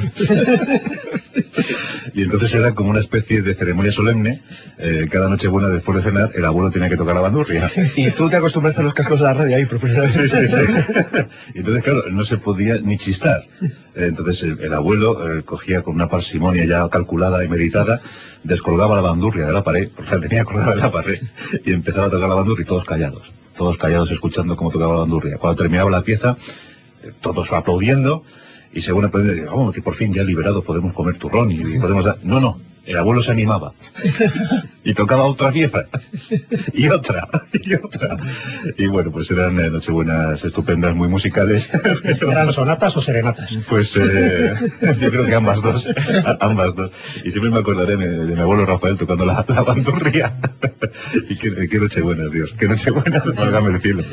Y entonces era como una especie de ceremonia solemne. Cada Nochebuena, después de cenar, el abuelo tenía que tocar la bandurria. Y tú te acostumbraste a los cascos de la radio ahí, por primera vez. Sí. Y entonces, claro, no se podía ni chistar. Entonces el abuelo cogía con una parsimonia ya calculada y meditada, descolgaba la bandurria de la pared, porque la tenía colgada en la pared, y empezaba a tocar la bandurria, y todos callados escuchando cómo tocaba la bandurria. Cuando terminaba la pieza, todos aplaudiendo, y según aplaudiendo, vamos, que por fin ya liberados podemos comer turrón y podemos dar... No, el abuelo se animaba y tocaba otra pieza y otra. Y bueno, pues eran nochebuenas estupendas, muy musicales. ¿Eran sonatas o serenatas? Pues yo creo que ambas dos. Y siempre me acordaré de mi abuelo Rafael tocando la bandurria. Y qué nochebuenas, Dios, qué nochebuenas, válgame el cielo.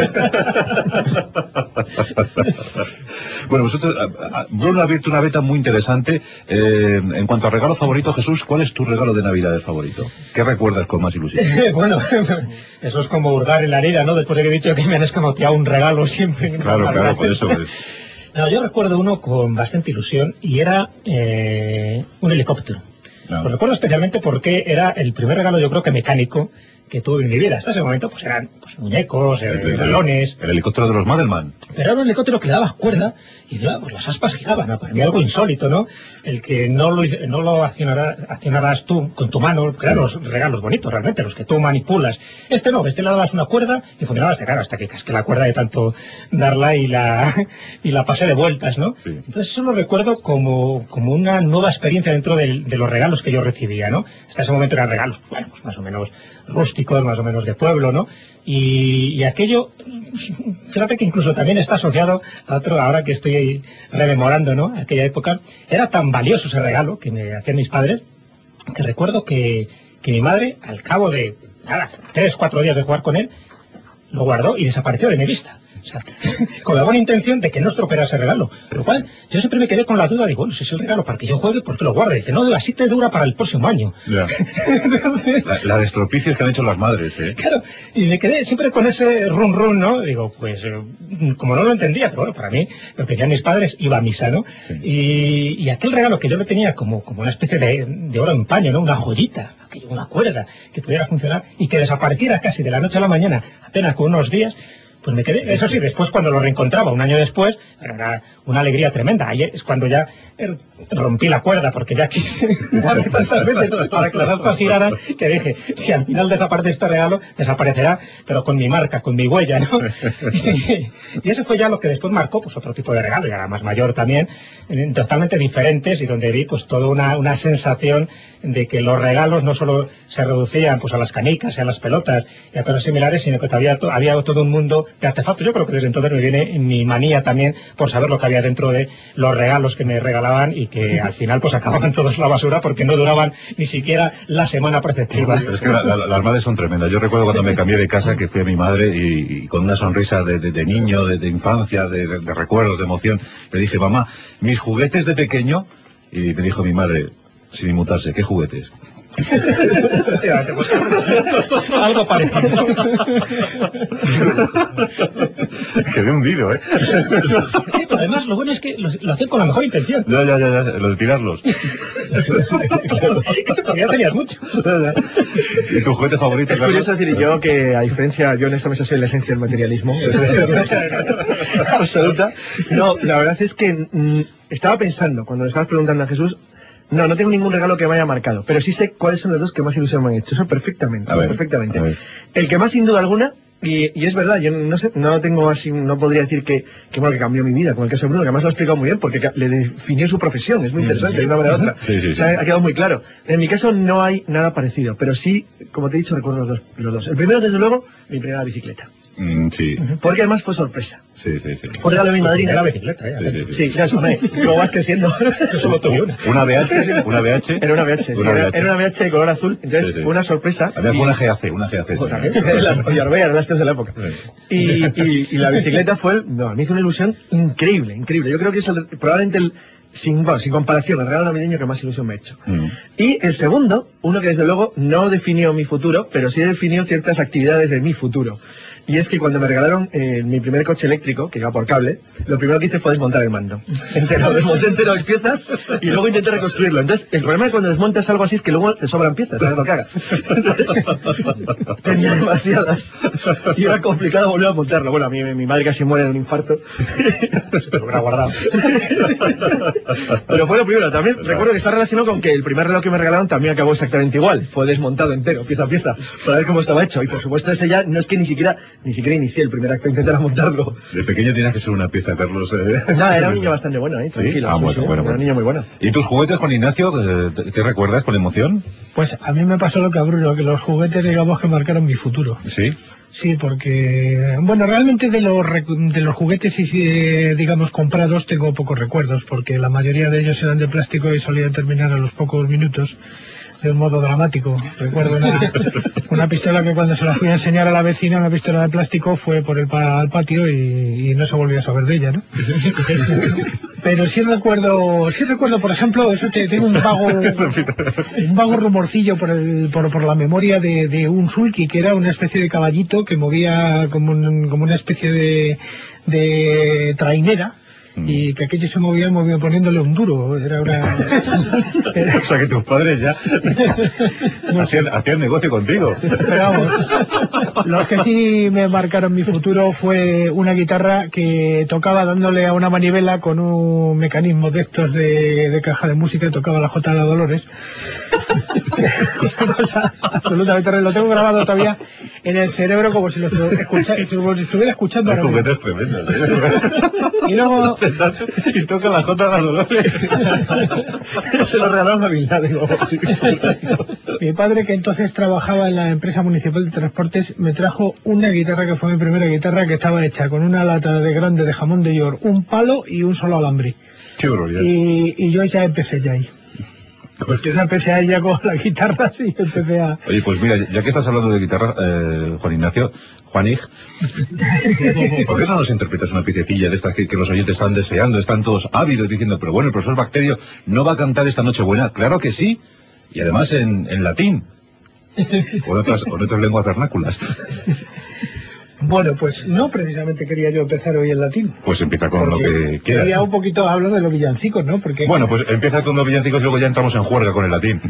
Bueno, vosotros, Bruno ha abierto una beta muy interesante. En cuanto a regalo favorito, Jesús, ¿cuál es tu regalo de Navidad favorito? ¿Qué recuerdas con más ilusión? Bueno, eso es como hurgar en la herida, ¿no? Después de que he dicho que me han escamoteado un regalo siempre. Claro, por eso es. No, yo recuerdo uno con bastante ilusión y era un helicóptero. No. Lo recuerdo especialmente porque era el primer regalo, yo creo que mecánico, que tuve en mi vida. Hasta ese momento pues eran muñecos, balones. El helicóptero de los Madelman. Pero era un helicóptero que le dabas cuerda y pues las aspas giraban, ¿no? Para mí algo insólito, ¿no? El que no lo accionaras tú con tu mano, claro, los regalos bonitos realmente, los que tú manipulas. Este no, le dabas una cuerda y funcionaba hasta que casqué la cuerda de tanto darla y la pasé de vueltas, ¿no? Sí. Entonces eso lo recuerdo como una nueva experiencia dentro de los regalos que yo recibía, ¿no? Hasta ese momento eran regalos, bueno, pues más o menos rústicos, más o menos de pueblo, ¿no? Y aquello, fíjate que incluso también está asociado a otro, ahora que estoy rememorando, ¿no? Aquella época, era tan valioso ese regalo que me hacían mis padres, que recuerdo que mi madre, al cabo de, 3-4 días de jugar con él, lo guardó y desapareció de mi vista. O sea, con la buena intención de que no estropeara ese regalo. Por lo cual, yo siempre me quedé con la duda, digo, bueno, si es el regalo para que yo juegue, ¿por qué lo guarda? Y dice, no, así te dura para el próximo año. Ya. La de estropicios que han hecho las madres, ¿eh? Claro, y me quedé siempre con ese run, ¿no? Digo, pues, como no lo entendía, pero bueno, para mí, lo que decían mis padres, iba a misa, ¿no? Sí. Y aquel regalo que yo le tenía como una especie de oro en paño, ¿no? Una joyita, una cuerda que pudiera funcionar y que desapareciera casi de la noche a la mañana, apenas con unos días. Pues me quedé, eso sí, después cuando lo reencontraba, un año después, era una alegría tremenda. Ahí es cuando ya rompí la cuerda, porque ya quise darle tantas veces para que las aspas giraran, que dije, si al final desaparece este regalo, desaparecerá, pero con mi marca, con mi huella, ¿no? Y eso fue ya lo que después marcó, pues otro tipo de regalo, ya más mayor también, totalmente diferentes, y donde vi pues toda una sensación de que los regalos no solo se reducían pues a las canicas y a las pelotas y a cosas similares, sino que había todo un mundo de artefactos. Yo creo que desde entonces me viene mi manía también por saber lo que había dentro de los regalos que me regalaban y que al final pues acababan todos en la basura porque no duraban ni siquiera la semana preceptiva. Es que las madres son tremendas. Yo recuerdo cuando me cambié de casa que fui a mi madre y con una sonrisa de niño, de infancia, de recuerdos, de emoción, le dije, mamá, mis juguetes de pequeño, y me dijo mi madre, sin inmutarse, ¿qué juguetes? Algo parecido. Quedé hundido, ¿eh? Sí, pero además lo bueno es que lo hacen con la mejor intención. Ya, lo de tirarlos. Porque ya tenías mucho. ¿Y tu juguete favorito? Es curioso decir yo que, a diferencia, yo en esta mesa soy la esencia del materialismo. Absoluta. No, la verdad es que estaba pensando, cuando le estabas preguntando a Jesús, no tengo ningún regalo que me haya marcado, pero sí sé cuáles son los dos que más ilusión me han hecho. Eso perfectamente, perfectamente. A ver. El que más, sin duda alguna, y es verdad, yo no sé, no tengo así, no podría decir que cambió mi vida, como el caso de Bruno, que además lo ha explicado muy bien, porque le definió su profesión, es muy interesante, de una manera u otra. Sí. O sea, ha quedado muy claro. En mi caso no hay nada parecido, pero sí, como te he dicho, recuerdo los dos. El primero, desde luego, mi primera bicicleta. Sí. Porque además fue sorpresa. Sí. Fue regalo de mi madrina. La bicicleta, Sí, ya sabes, luego vas creciendo. Yo solo tuve una. ¿Una VH? Era una VH, era una VH de color azul, entonces fue una sorpresa. A ver, fue una GAC. Las Ollarbea, eran las tres de la época. Y la bicicleta me hizo una ilusión increíble. Yo creo que es probablemente sin comparación, el regalo navideño que más ilusión me ha hecho. Y el segundo, uno que desde luego no definió mi futuro, pero sí definió ciertas actividades de mi futuro. Y es que cuando me regalaron mi primer coche eléctrico, que iba por cable, lo primero que hice fue desmontar el mando. Desmonté entero en piezas y luego intenté reconstruirlo. Entonces, el problema de cuando desmontas algo así es que luego te sobran piezas, ¿sabes lo que hagas? Entonces, tenía demasiadas y era complicado volver a montarlo. Bueno, a mí mi madre casi muere de un infarto. Se lo hubiera guardado. Pero fue lo primero. También recuerdo que está relacionado con que el primer reloj que me regalaron también acabó exactamente igual. Fue desmontado entero, pieza a pieza, para ver cómo estaba hecho. Y por supuesto ese ya no es que ni siquiera ni siquiera inicié el primer acto, intentar montarlo. De pequeño tenías que ser una pieza, Carlos. No, era un niño bastante bueno, tranquilo. ¿Sí? Bueno. Era un niño muy bueno. ¿Y tus juguetes, Juan Ignacio, qué recuerdas con emoción? Pues a mí me pasó lo que a Bruno, que los juguetes, digamos, que marcaron mi futuro. ¿Sí? Sí, porque, bueno, realmente de los juguetes, digamos, comprados, tengo pocos recuerdos, porque la mayoría de ellos eran de plástico y solían terminar a los pocos minutos de un modo dramático. Recuerdo una pistola que cuando se la fui a enseñar a la vecina, una pistola de plástico, fue por al patio y no se volvió a saber de ella, ¿no? Pero sí recuerdo, por ejemplo, eso que tengo un vago rumorcillo por la memoria de un sulky, que era una especie de caballito que movía como una especie de trainera. Y que aquello se movía poniéndole un duro. Era una... O sea que tus padres ya hacían negocio contigo. Pero vamos, los que sí me marcaron mi futuro fue una guitarra que tocaba dándole a una manivela con un mecanismo de estos de caja de música, y tocaba la Jota de la Dolores. Una cosa absolutamente horrible. Lo tengo grabado todavía en el cerebro como si lo estuviera escuchando. Hay juguetes tremendos, Y luego... Y toca la Jota de la Dolores. Se lo regalaron a Bin Laden. Mi padre, que entonces trabajaba en la empresa municipal de transportes, me trajo una guitarra que fue mi primera guitarra, que estaba hecha con una lata grande de jamón de york, un palo y un solo alambre. Qué barbaridad. Y yo ya empecé ya ahí. Pues yo empecé ahí ya con la guitarra, sí, empecé a... Oye, pues mira, ya que estás hablando de guitarra, Juan Ignacio, Juanig, ¿por qué no nos interpretas una piececilla de estas que los oyentes están deseando, están todos ávidos diciendo, pero bueno, el profesor Bacterio no va a cantar esta Nochebuena? Claro que sí, y además en latín, o en otras lenguas vernáculas. Bueno, pues no precisamente quería yo empezar hoy en latín. Pues empieza con lo que quieras. Quería un poquito hablar de los villancicos, ¿no? Porque... Bueno, pues empieza con los villancicos y luego ya entramos en juerga con el latín.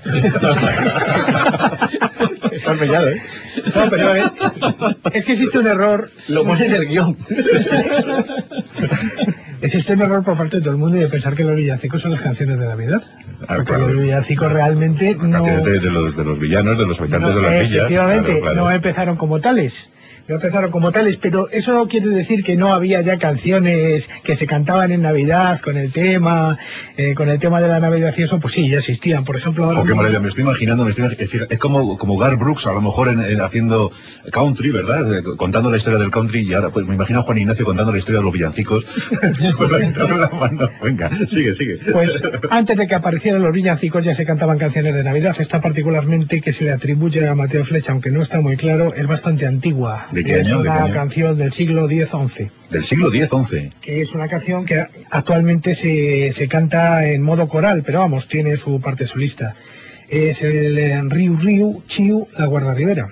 Está empeñado, ¿eh? No, pero es que existe un error. Lo pone en el guión. Existe un error por parte de todo el mundo de pensar que los villancicos son las canciones de Navidad. Porque claro. Los villancicos realmente no... Canciones de los villanos, de los habitantes de las villas. Efectivamente, claro. no empezaron como tales. Pero eso no quiere decir que no había ya canciones que se cantaban en Navidad con el tema de la Navidad y eso, pues sí, ya existían. Por ejemplo, ahora... Qué maravilla, me estoy imaginando, es decir, es como Garth Brooks, a lo mejor haciendo country, ¿verdad? Contando la historia del country, y ahora pues me imagino a Juan Ignacio contando la historia de los villancicos. Con la guitarra en la mano. Venga, sigue. Pues antes de que aparecieran los villancicos ya se cantaban canciones de Navidad. Esta particularmente, que se le atribuye a Mateo Flecha, aunque no está muy claro, es bastante antigua. ¿De qué año? Es una canción del siglo X-XI. ¿Del siglo X-XI? Que es una canción que actualmente se canta en modo coral, pero vamos, tiene su parte solista. Es el Riu Riu Chiu la Guardarribera,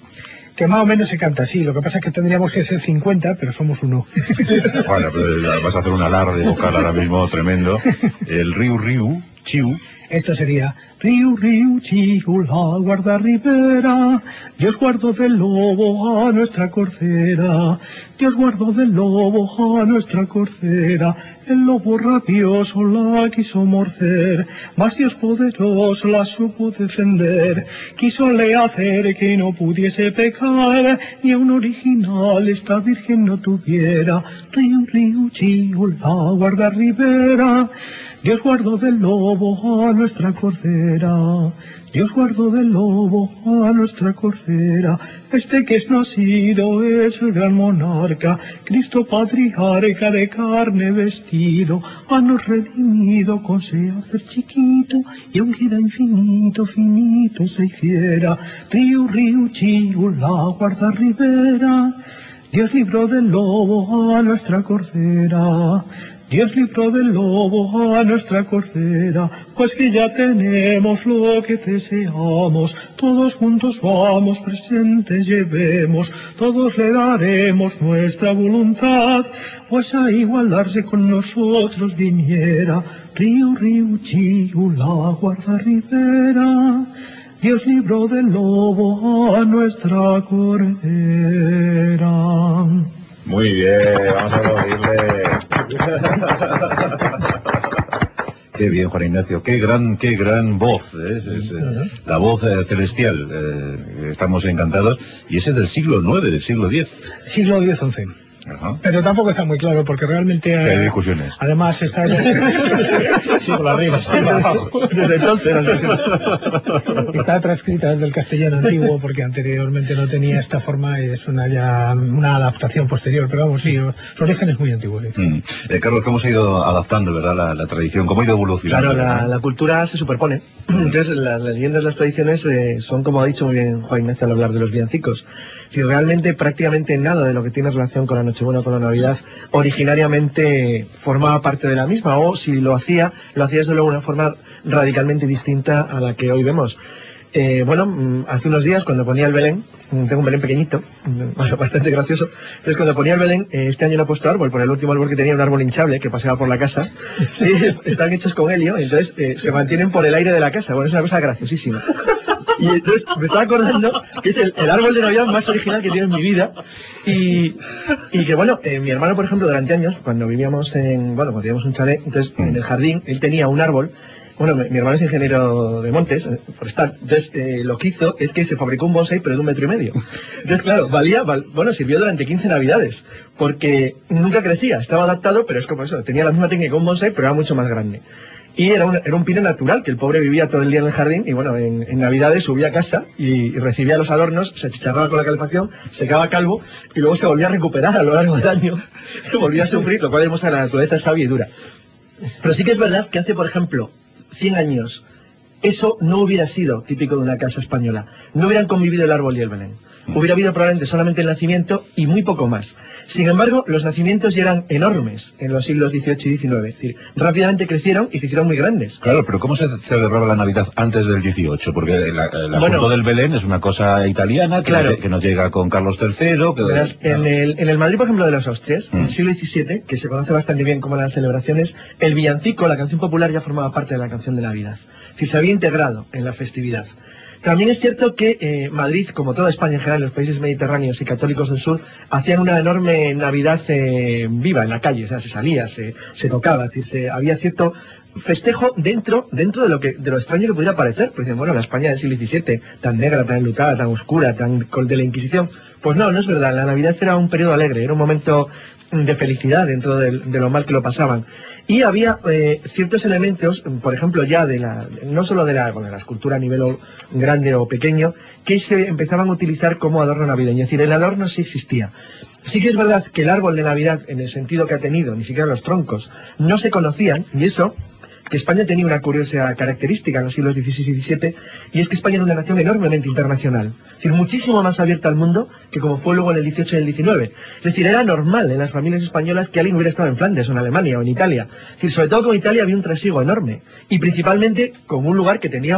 que más o menos se canta así. Lo que pasa es que tendríamos que ser 50, pero somos uno. Bueno, pero vas a hacer un alarde vocal ahora mismo tremendo. El Riu Riu Chiu. Esto sería: Riu, riu, chiu, la guardarribera, Dios guardó del lobo a nuestra corcera, Dios guardó del lobo a nuestra corcera, el lobo rabioso la quiso morder, mas Dios poderoso la supo defender, quisole hacer que no pudiese pecar, ni a un original esta virgen no tuviera. Riu, riu, chiu, la guardarribera, Dios guardó del lobo a nuestra corcera, Dios guardó del lobo a nuestra corcera, este que es nacido es el gran monarca, Cristo patriarca de carne vestido, a nos redimido con se hacer chiquito, y aunque era infinito, finito se hiciera. Riu, riu, chiu, la guardarribera, Dios libró del lobo a nuestra corcera, Dios libró del lobo a nuestra corcera, pues que ya tenemos lo que deseamos, todos juntos vamos, presentes llevemos, todos le daremos nuestra voluntad, pues a igualarse con nosotros viniera. Riu, riu, chiu, la guardarribera, Dios libró del lobo a nuestra cordera. Muy bien, vamos a aplaudirle. Qué bien, Juan Ignacio, qué gran voz, ¿eh? Es la voz celestial, estamos encantados. Y ese es del siglo IX, del siglo X. Siglo X-XI. Ajá. Pero tampoco está muy claro, porque realmente... hay discusiones. Además está... Siglo arriba, siglo abajo. Desde entonces las discusiones. Está transcrita desde el castellano antiguo, porque anteriormente no tenía esta forma, y es una adaptación posterior, pero vamos, sí, su origen es muy antiguo. ¿Sí? Carlos, ¿cómo se ha ido adaptando, verdad, la tradición? ¿Cómo ha ido evolucionando? Claro, la cultura se superpone. Entonces, las leyendas, las tradiciones son, como ha dicho muy bien Juan Ignacio al hablar de los villancicos. Si realmente prácticamente nada de lo que tiene relación con la Nochebuena o con la Navidad originariamente formaba parte de la misma, o si lo hacía desde luego de una forma radicalmente distinta a la que hoy vemos. Hace unos días cuando ponía el Belén, tengo un Belén pequeñito, bastante gracioso, entonces cuando ponía el Belén, este año no he puesto árbol, por el último árbol que tenía un árbol hinchable que paseaba por la casa, sí, están hechos con helio, entonces se mantienen por el aire de la casa, bueno, es una cosa graciosísima. Y entonces me estaba acordando que es el árbol de Navidad más original que tiene en mi vida, y que bueno, mi hermano por ejemplo durante años, cuando vivíamos cuando teníamos un chalet, entonces en el jardín, él tenía un árbol. Bueno, mi hermano es ingeniero de montes, forestal. Entonces, lo que hizo es que se fabricó un bonsai, pero de 1,5 metros. Entonces, claro, sirvió durante 15 navidades, porque nunca crecía, estaba adaptado, pero es como eso, tenía la misma técnica que un bonsai, pero era mucho más grande. Y era un pino natural, que el pobre vivía todo el día en el jardín, y bueno, en navidades subía a casa y recibía los adornos, se achicharraba con la calefacción, se quedaba calvo, y luego se volvía a recuperar a lo largo del año, volvía a sufrir, lo cual demuestra que la naturaleza es sabia y dura. Pero sí que es verdad que hace, por ejemplo, 100 años, eso no hubiera sido típico de una casa española. No hubieran convivido el árbol y el Belén. Hubiera habido probablemente solamente el nacimiento y muy poco más. Sin embargo, los nacimientos ya eran enormes en los siglos XVIII y XIX. Es decir, rápidamente crecieron y se hicieron muy grandes. Claro, pero ¿cómo se celebraba la Navidad antes del XVIII? Porque el asunto del Belén es una cosa italiana que nos llega con Carlos III. Verás, en el Madrid, por ejemplo, de los Austrias, en el siglo XVII, que se conoce bastante bien como las celebraciones, el villancico, la canción popular, ya formaba parte de la canción de Navidad. Es decir, se había integrado en la festividad. También es cierto que Madrid, como toda España en general, los países mediterráneos y católicos del sur, hacían una enorme Navidad viva en la calle, o sea, se salía, se tocaba, es decir, había cierto festejo dentro de lo extraño que pudiera parecer. Pues bueno, la España del siglo XVII, tan negra, tan enlutada, tan oscura, tan de la Inquisición, pues no es verdad, la Navidad era un periodo alegre, era un momento de felicidad dentro de lo mal que lo pasaban. Y había ciertos elementos, por ejemplo, ya no solo de la escultura a nivel grande o pequeño, que se empezaban a utilizar como adorno navideño. Es decir, el adorno sí existía. Sí que es verdad que el árbol de Navidad, en el sentido que ha tenido, ni siquiera los troncos, no se conocían, y eso, que España tenía una curiosa característica en los siglos XVI y XVII, y es que España era una nación enormemente internacional, es decir, muchísimo más abierta al mundo que como fue luego en el XVIII y el XIX. Es decir, era normal en las familias españolas que alguien hubiera estado en Flandes o en Alemania o en Italia. Es decir, sobre todo con Italia había un trasiego enorme, y principalmente con un lugar que tenía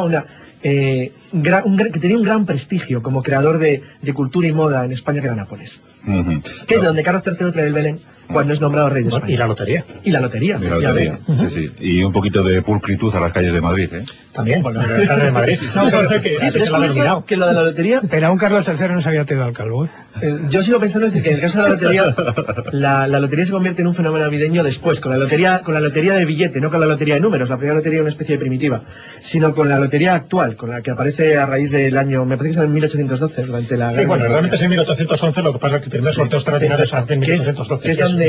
que tenía un gran prestigio como creador de cultura y moda en España, que era Nápoles. Que es de donde Carlos III trae el Belén cuando es nombrado rey de España. Y la lotería. Y la lotería. Sí. Y un poquito de pulcritud a las calles de Madrid, ¿eh? También, porque las calles de Madrid. Es curioso que lo de la lotería... Pero aún Carlos III no se había tirado al calvo, ¿eh? Yo sigo pensando que en el caso de la lotería, la lotería se convierte en un fenómeno navideño después, con la lotería de billete, no con la lotería de números. La primera lotería era una especie de primitiva, sino con la lotería actual, con la que aparece a raíz del año, me parece que es en 1812, durante la... Sí, bueno, realmente es en 1811, lo que pasa es que el primer sorteo extraordinario se hace en 1812. Que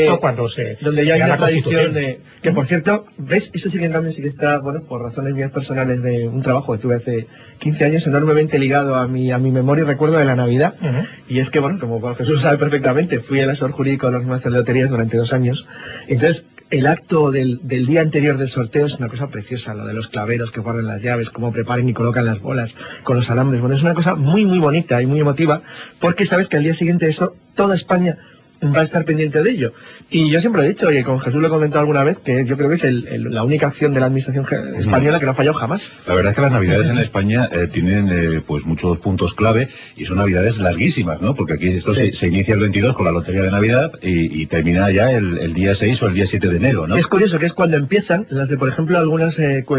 es donde ya hay una tradición de... Que por cierto, ¿ves? Eso sí que también sí que está, bueno, por razones mías personales de un trabajo que tuve hace 15 años, enormemente ligado a mi memoria y recuerdo de la Navidad. Y es que, bueno, como Jesús sabe perfectamente, fui el asesor jurídico de los maestros de loterías durante 2 años. Entonces, el acto del día anterior del sorteo es una cosa preciosa, lo de los claveros que guardan las llaves, cómo preparan y colocan las bolas con los alambres. Bueno, es una cosa muy, muy bonita y muy emotiva, porque sabes que al día siguiente eso, toda España va a estar pendiente de ello. Y yo siempre he dicho, y con Jesús lo he comentado alguna vez, que yo creo que es la única acción de la administración española que no ha fallado jamás. La verdad es que las navidades en España tienen pues muchos puntos clave, y son navidades larguísimas, ¿no? Porque aquí esto se inicia el 22 con la lotería de Navidad y termina ya el día 6 o el día 7 de enero, ¿no? Es curioso que es cuando empiezan las de, por ejemplo, algunas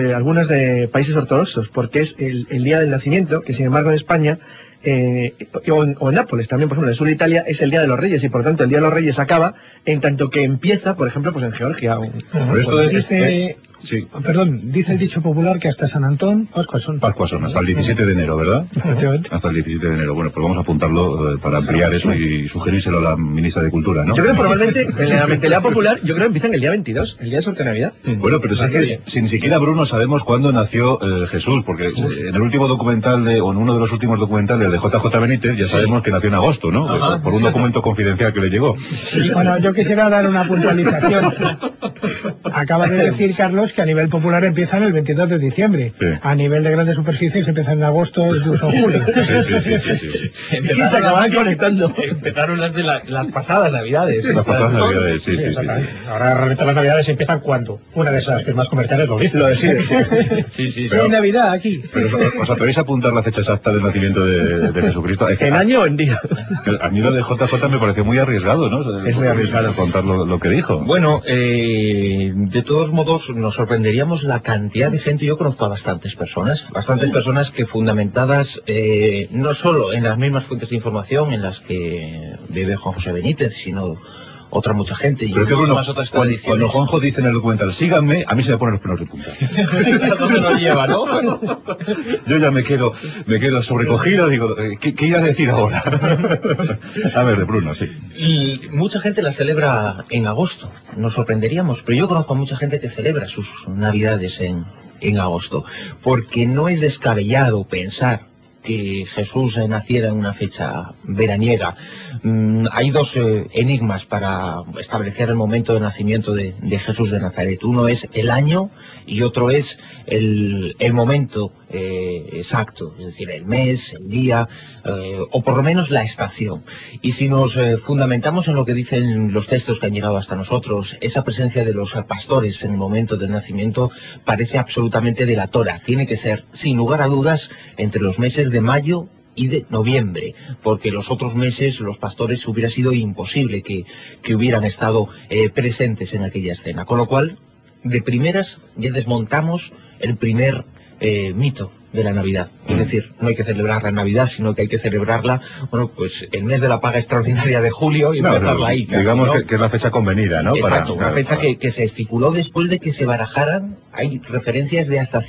de países ortodoxos, porque es el día del nacimiento, que sin embargo en España o en Nápoles también, por ejemplo, en el sur de Italia es el Día de los Reyes, y por tanto el Día de los Reyes acaba en tanto que empieza, por ejemplo, pues en Georgia. Pero esto Sí. Perdón, dice el dicho popular que hasta San Antón, Pascua son. Pascua son, hasta el 17 de enero, ¿verdad? Efectivamente. Hasta el 17 de enero. Bueno, pues vamos a apuntarlo para ampliar eso y sugerírselo a la ministra de Cultura, ¿no? Yo creo que probablemente en la mentalidad popular, yo creo que empiezan el día 22, el día de sorteo de Navidad. Bueno, pero es que si ni siquiera, Bruno, sabemos cuándo nació Jesús, porque en el último documental, o en uno de los últimos documentales de JJ Benítez, ya sabemos que nació en agosto, ¿no? Ajá. Por un documento confidencial que le llegó. Bueno, yo quisiera dar una puntualización. Acaba de decir, Carlos, que a nivel popular empiezan el 22 de diciembre. Sí. A nivel de grandes superficies empiezan en agosto, incluso en julio. Sí. Y se acaban conectando. Empezaron las pasadas Navidades. Las pasadas Navidades, sí. Exactamente. Ahora realmente las Navidades empiezan cuando una de esas firmas comerciales lo dice. Lo decide. Sí. Sí, Navidad aquí. Pero ¿os atrevéis a apuntar la fecha exacta del nacimiento de Jesucristo? Es que ¿En año o en día? a mí lo de JJ me pareció muy arriesgado, ¿no? Es muy arriesgado contar lo que dijo. Bueno, de todos modos nos sorprenderíamos la cantidad de gente. Yo conozco a bastantes personas que fundamentadas no solo en las mismas fuentes de información en las que vive Juan José Benítez, sino otra mucha gente y pero que Bruno, otras cuando tradiciones. Juanjo dice en el documental, síganme, a mí se me ponen los pelos de punta. ¿A dónde nos lleva, no? Yo ya me quedo sobrecogido, digo, ¿qué iba a decir ahora? A ver, de Bruno, sí. Y mucha gente las celebra en agosto, nos sorprenderíamos, pero yo conozco a mucha gente que celebra sus Navidades en agosto, porque no es descabellado pensar que Jesús naciera en una fecha veraniega. Hay dos enigmas para establecer el momento de nacimiento de Jesús de Nazaret. Uno es el año y otro es el momento exacto, es decir, el mes, el día, o por lo menos la estación. Y si nos fundamentamos en lo que dicen los textos que han llegado hasta nosotros, esa presencia de los pastores en el momento del nacimiento parece absolutamente delatora. Tiene que ser, sin lugar a dudas, entre los meses de mayo y de noviembre, porque los otros meses los pastores hubiera sido imposible que hubieran estado presentes en aquella escena. Con lo cual, de primeras, ya desmontamos el primer mito de la Navidad. Es decir, no hay que celebrar la Navidad, sino que hay que celebrarla, bueno, pues el mes de la paga extraordinaria de julio y empezarla ahí. Casi, digamos, ¿no? que es la fecha convenida, ¿no? Exacto, una fecha que se estipuló después de que se barajaran, hay referencias de hasta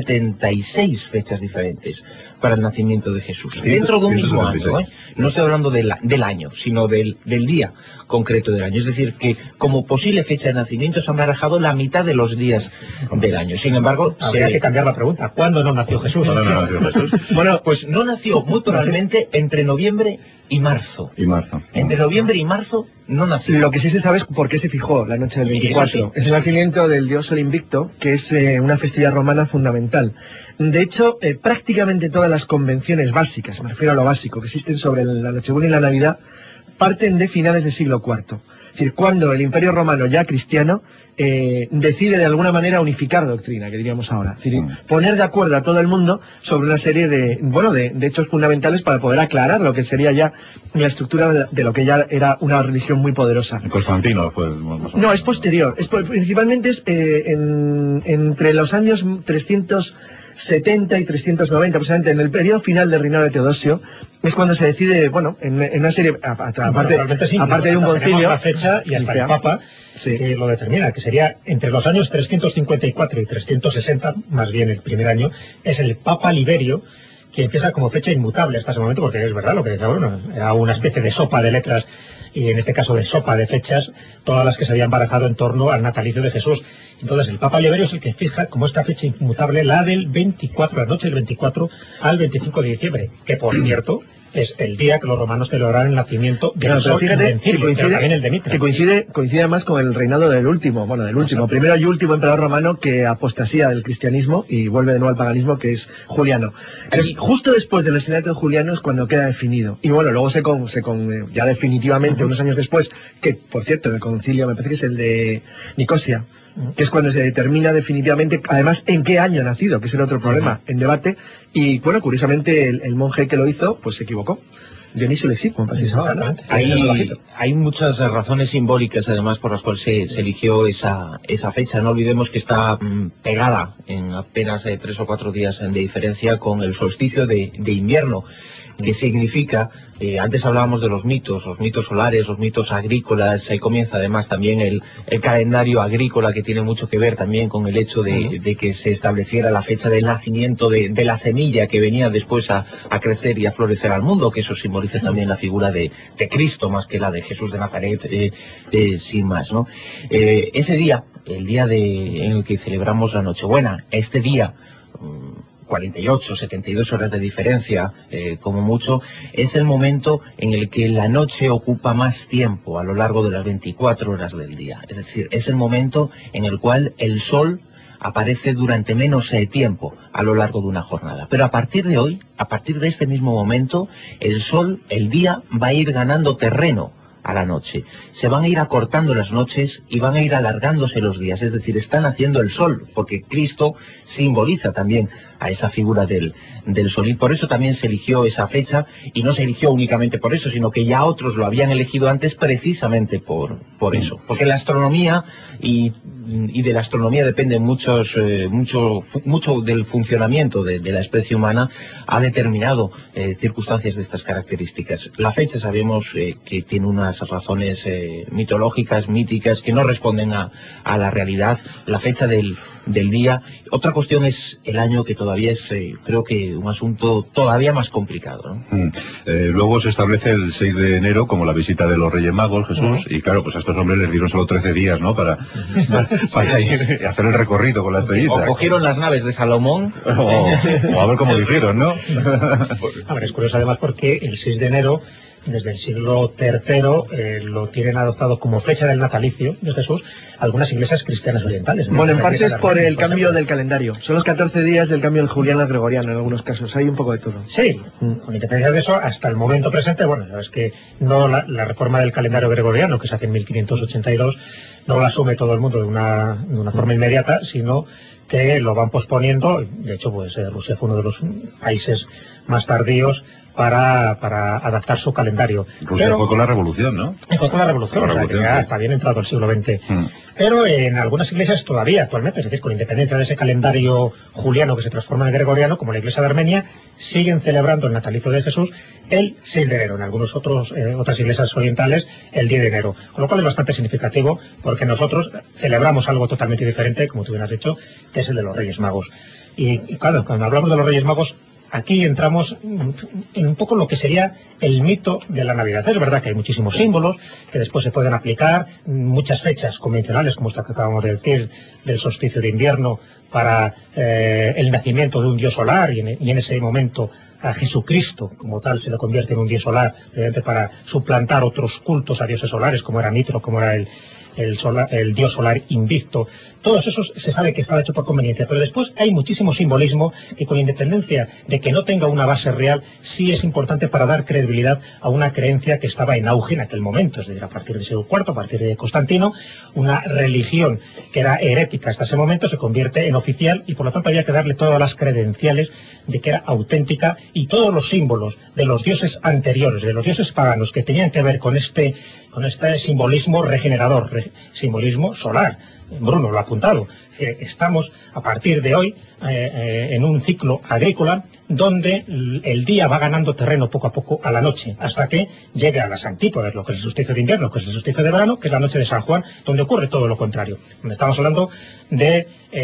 176 fechas diferentes para el nacimiento de Jesús. Dentro de un mismo año, no estoy hablando del año, sino del día concreto del año. Es decir, que como posible fecha de nacimiento se han barajado la mitad de los días del año. Sin embargo, habría que cambiar la pregunta. ¿Cuándo no nació Jesús? ¿Cuándo no nació Jesús? Bueno, pues no nació muy probablemente entre noviembre y marzo. Entre noviembre y marzo no nació. Lo que sí se sabe es por qué se fijó la noche del 24. Sí. Es el nacimiento del dios Sol Invicto, que es una festividad romana fundamental. De hecho, prácticamente todas las convenciones básicas, me refiero a lo básico, que existen sobre la Nochebuena y la Navidad, parten de finales del siglo IV. Es decir, cuando el Imperio Romano, ya cristiano, decide de alguna manera unificar doctrina, que diríamos ahora. Es decir, poner de acuerdo a todo el mundo sobre una serie de hechos fundamentales para poder aclarar lo que sería ya la estructura de lo que ya era una religión muy poderosa. Constantino fue... No, es posterior. Principalmente es entre los años 370 y 390, precisamente en el periodo final del reinado de Teodosio, es cuando se decide, bueno, en una serie, aparte de un concilio... la fecha y hasta el Papa, sí, que lo determina, que sería entre los años 354 y 360, más bien el primer año, es el Papa Liberio, que empieza como fecha inmutable hasta ese momento, porque es verdad lo que decía Bruno, era una especie de sopa de letras, y en este caso de sopa de fechas, todas las que se habían barajado en torno al natalicio de Jesús. Entonces el Papa Liberio es el que fija como esta fecha inmutable la del 24, la noche del 24 al 25 de diciembre, que por cierto es el día que los romanos celebraron el nacimiento del Sol Invencible, pero también el de Mitra. Que coincide además con el reinado del último, primero y último emperador romano que apostasía del cristianismo y vuelve de nuevo al paganismo, que es Juliano. Entonces, justo después del asesinato de Juliano es cuando queda definido. Y bueno, luego ya definitivamente, unos años después, que por cierto, el concilio me parece que es el de Nicosia, que es cuando se determina definitivamente, además, en qué año ha nacido, que es el otro problema en debate. Y bueno, curiosamente el monje que lo hizo, pues se equivocó. Dionisio Lexicmo, precisamente. Hay muchas razones simbólicas, además, por las cuales se eligió esa fecha. No olvidemos que está pegada en apenas 3 o 4 días de diferencia con el solsticio de invierno. que significa, antes hablábamos de los mitos solares, los mitos agrícolas, ahí comienza además también el calendario agrícola, que tiene mucho que ver también con el hecho de que se estableciera la fecha del nacimiento de la semilla que venía después a crecer y a florecer al mundo, que eso simboliza también la figura de Cristo más que la de Jesús de Nazaret, sin más, ¿no? Ese día, el día en el que celebramos la Nochebuena, este día, 48, 72 horas de diferencia, como mucho, es el momento en el que la noche ocupa más tiempo a lo largo de las 24 horas del día. Es decir, es el momento en el cual el sol aparece durante menos tiempo a lo largo de una jornada. Pero a partir de hoy, a partir de este mismo momento, el sol, el día, va a ir ganando terreno a la noche. Se van a ir acortando las noches y van a ir alargándose los días, es decir, están haciendo el sol, porque Cristo simboliza también a esa figura del sol, y por eso también se eligió esa fecha, y no se eligió únicamente por eso, sino que ya otros lo habían elegido antes precisamente por eso, porque la astronomía y de la astronomía depende mucho del funcionamiento de la especie humana, ha determinado circunstancias de estas características. La fecha sabemos que tiene unas razones mitológicas, míticas, que no responden a la realidad. La fecha del día. Otra cuestión es el año, que todavía es, creo que, un asunto todavía más complicado, ¿no? Luego se establece el 6 de enero como la visita de los Reyes Magos, Jesús, y claro, pues a estos hombres les dieron solo 13 días, ¿no? Para ir a hacer el recorrido con la estrellita. O cogieron las naves de Salomón. O a ver cómo lo hicieron, ¿no? A ver, es curioso además porque el 6 de enero, desde el siglo III, lo tienen adoptado como fecha del natalicio de Jesús algunas iglesias cristianas orientales. Bueno, en parte es por el cambio del calendario. Son los 14 días del cambio del juliano al gregoriano en algunos casos. Hay un poco de todo. Sí, con independencia de eso, hasta el momento presente, bueno, sabes que no la reforma del calendario gregoriano, que se hace en 1582, no la asume todo el mundo de una forma inmediata, sino que lo van posponiendo. De hecho, pues Rusia fue uno de los países más tardíos para adaptar su calendario. Rusia fue con la revolución, ¿no? Fue con la revolución, o sea, que ya está bien entrado el siglo XX. Pero en algunas iglesias todavía actualmente, es decir, con independencia de ese calendario juliano que se transforma en gregoriano, como la iglesia de Armenia, siguen celebrando el natalicio de Jesús el 6 de enero. En algunos otras iglesias orientales, el 10 de enero. Con lo cual es bastante significativo, porque nosotros celebramos algo totalmente diferente, como tú bien has dicho, que es el de los Reyes Magos. Y claro, cuando hablamos de los Reyes Magos, aquí entramos en un poco lo que sería el mito de la Navidad. Es verdad que hay muchísimos símbolos que después se pueden aplicar, muchas fechas convencionales, como esta que acabamos de decir, del solsticio de invierno, para el nacimiento de un dios solar, y en ese momento a Jesucristo como tal se le convierte en un dios solar, evidentemente para suplantar otros cultos a dioses solares, como era Mitro, como era el dios solar Invicto. Todos esos se sabe que estaba hecho por conveniencia, pero después hay muchísimo simbolismo que, con independencia de que no tenga una base real, sí es importante para dar credibilidad a una creencia que estaba en auge en aquel momento, es decir, a partir del siglo IV, a partir de Constantino, una religión que era herética hasta ese momento se convierte en oficial, y por lo tanto había que darle todas las credenciales de que era auténtica, y todos los símbolos de los dioses anteriores, de los dioses paganos, que tenían que ver con este simbolismo regenerador, simbolismo solar. Bruno lo ha apuntado. Estamos a partir de hoy en un ciclo agrícola donde el día va ganando terreno poco a poco a la noche, hasta que llegue a las antípodas, lo que es el solsticio de invierno, que es el solsticio de verano, que es la noche de San Juan, donde ocurre todo lo contrario. Donde estamos hablando de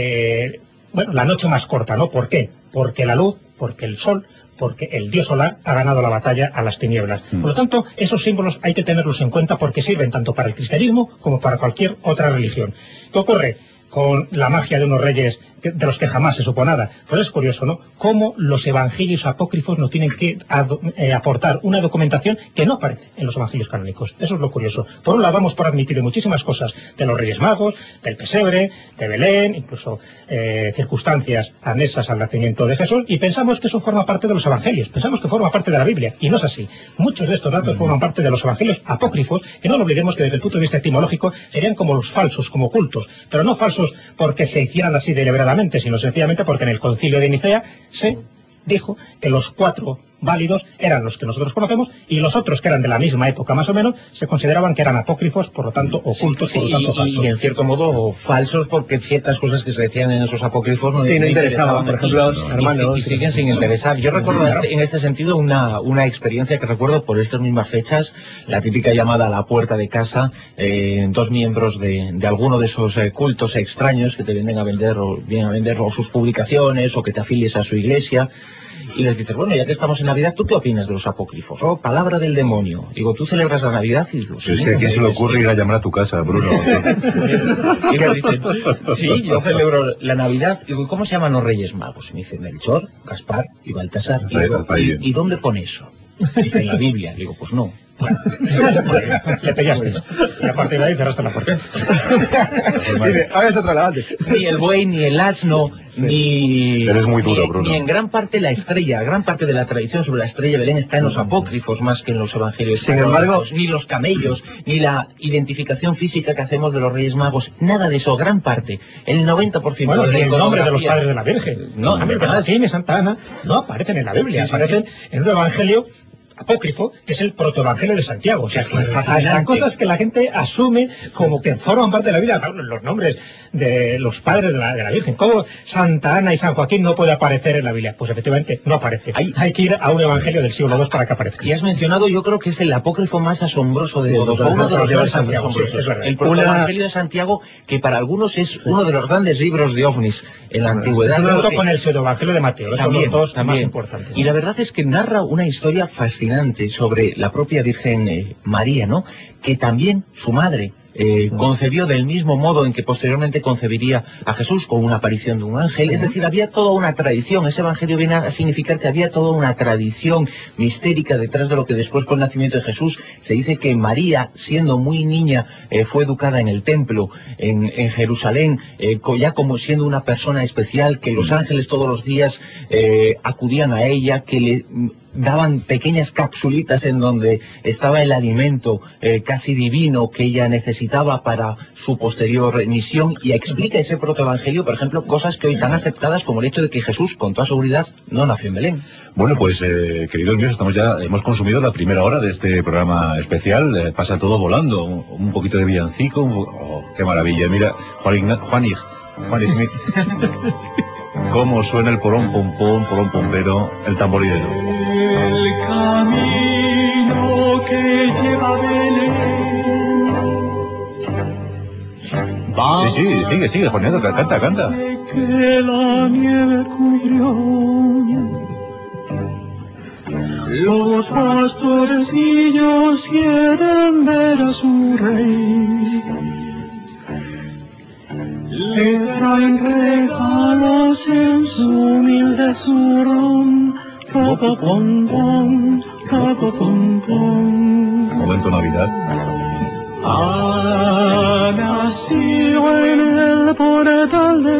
la noche más corta, ¿no? ¿Por qué? Porque la luz, porque el sol, porque el dios solar ha ganado la batalla a las tinieblas. Por lo tanto, esos símbolos hay que tenerlos en cuenta, porque sirven tanto para el cristianismo como para cualquier otra religión. ¿Qué ocurre con la magia de unos reyes de los que jamás se supo nada? Pues es curioso, ¿no? Cómo los evangelios apócrifos no tienen que aportar una documentación que no aparece en los evangelios canónicos. Eso es lo curioso. Por un lado, vamos por admitir muchísimas cosas de los Reyes Magos, del pesebre, de Belén, incluso circunstancias anexas al nacimiento de Jesús, y pensamos que eso forma parte de los evangelios, pensamos que forma parte de la Biblia, y no es así. Muchos de estos datos forman parte de los evangelios apócrifos, que no lo olvidemos, que desde el punto de vista etimológico serían como los falsos, como ocultos, pero no falsos porque se hicieran así deliberadamente, sino sencillamente porque en el concilio de Nicea se dijo que los 4 válidos eran los que nosotros conocemos y los otros, que eran de la misma época más o menos, se consideraban que eran apócrifos, por lo tanto ocultos, por lo tanto falsos. Y en cierto modo falsos, porque ciertas cosas que se decían en esos apócrifos no interesaban, por ejemplo, los hermanos. Y siguen sin interesar. Yo recuerdo en este sentido una experiencia que recuerdo por estas mismas fechas, la típica llamada a la puerta de casa, 2 miembros de alguno de esos cultos extraños que te vienen a vender o sus publicaciones o que te afilies a su iglesia. Y les dices, bueno, ya que estamos en Navidad, ¿tú qué opinas de los apócrifos? Oh, palabra del demonio. Digo, ¿tú celebras la Navidad? Y digo, sí. Es que a quién se le ocurre ir a llamar a tu casa, Bruno. Y me dicen, sí, yo celebro la Navidad. Digo, ¿cómo se llaman los Reyes Magos? Me dicen, Melchor, Gaspar y Baltasar. Y digo, ¿y dónde pone eso? Dice, en la Biblia. Digo, pues no. Bueno, le pegaste. Y a partir de ahí cerraste la puerta. Dice, ahora es otro levante. Ni el buey, ni el asno, ni... Eres muy duro, Bruno. Ni en gran parte la estrella. Gran parte de la tradición sobre la estrella de Belén está en los apócrifos más que en los evangelios. Sin embargo, ni los camellos, ni la identificación física que hacemos de los Reyes Magos. Nada de eso, gran parte. El 90% bueno, de la el nombre de los padres de la Virgen. No, Joaquín y Santa Ana no aparecen en la Biblia, aparecen en un evangelio apócrifo, que es el protoevangelio de Santiago. O sea, que hasta cosas que la gente asume como que forman parte de la Biblia. Los nombres de los padres de la Virgen. ¿Cómo Santa Ana y San Joaquín no puede aparecer en la Biblia? Pues efectivamente no aparece. Hay que ir a un evangelio del siglo II para que aparezca. Y has mencionado, yo creo que es el apócrifo más asombroso de todos, o uno de los más asombrosos. El protoevangelio de Santiago, que para algunos es uno de los grandes libros de ovnis en la antigüedad. Junto con el pseudoevangelio de Mateo, son los dos más importantes. Y la verdad es que narra una historia fascinante sobre la propia Virgen María, ¿no? Que también su madre concebió del mismo modo en que posteriormente concebiría a Jesús, con una aparición de un ángel. Es decir, había toda una tradición. Ese evangelio viene a significar que había toda una tradición mistérica detrás de lo que después fue el nacimiento de Jesús. Se dice que María, siendo muy niña, fue educada en el templo, en Jerusalén, ya como siendo una persona especial, que los ángeles todos los días acudían a ella, que le daban pequeñas capsulitas en donde estaba el alimento casi divino que ella necesitaba para su posterior misión, y explica ese protoevangelio, por ejemplo, cosas que hoy tan aceptadas como el hecho de que Jesús, con toda seguridad, no nació en Belén. Bueno, pues queridos míos, hemos consumido la primera hora de este programa especial. Pasa todo volando, un poquito de villancico, qué maravilla. Mira, Juanig, cómo suena el porón pom pero el tamborilero. El camino que lleva a Belén va. Sí, sigue, Juanedo, canta. Que la nieve cubrió. Los pastorecillos quieren ver a su rey. Le traen regalos en su humilde zurrón. Momento Navidad. Ha nacido en el portal de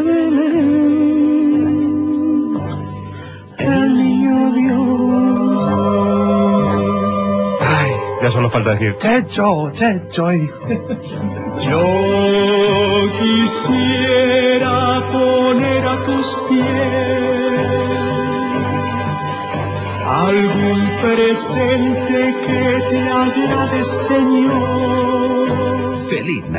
Belén el niño Dios. Ay, ya solo falta decir Checho. Yo quisiera poner a tus pies algún presente que te agrade, Señor. Feliz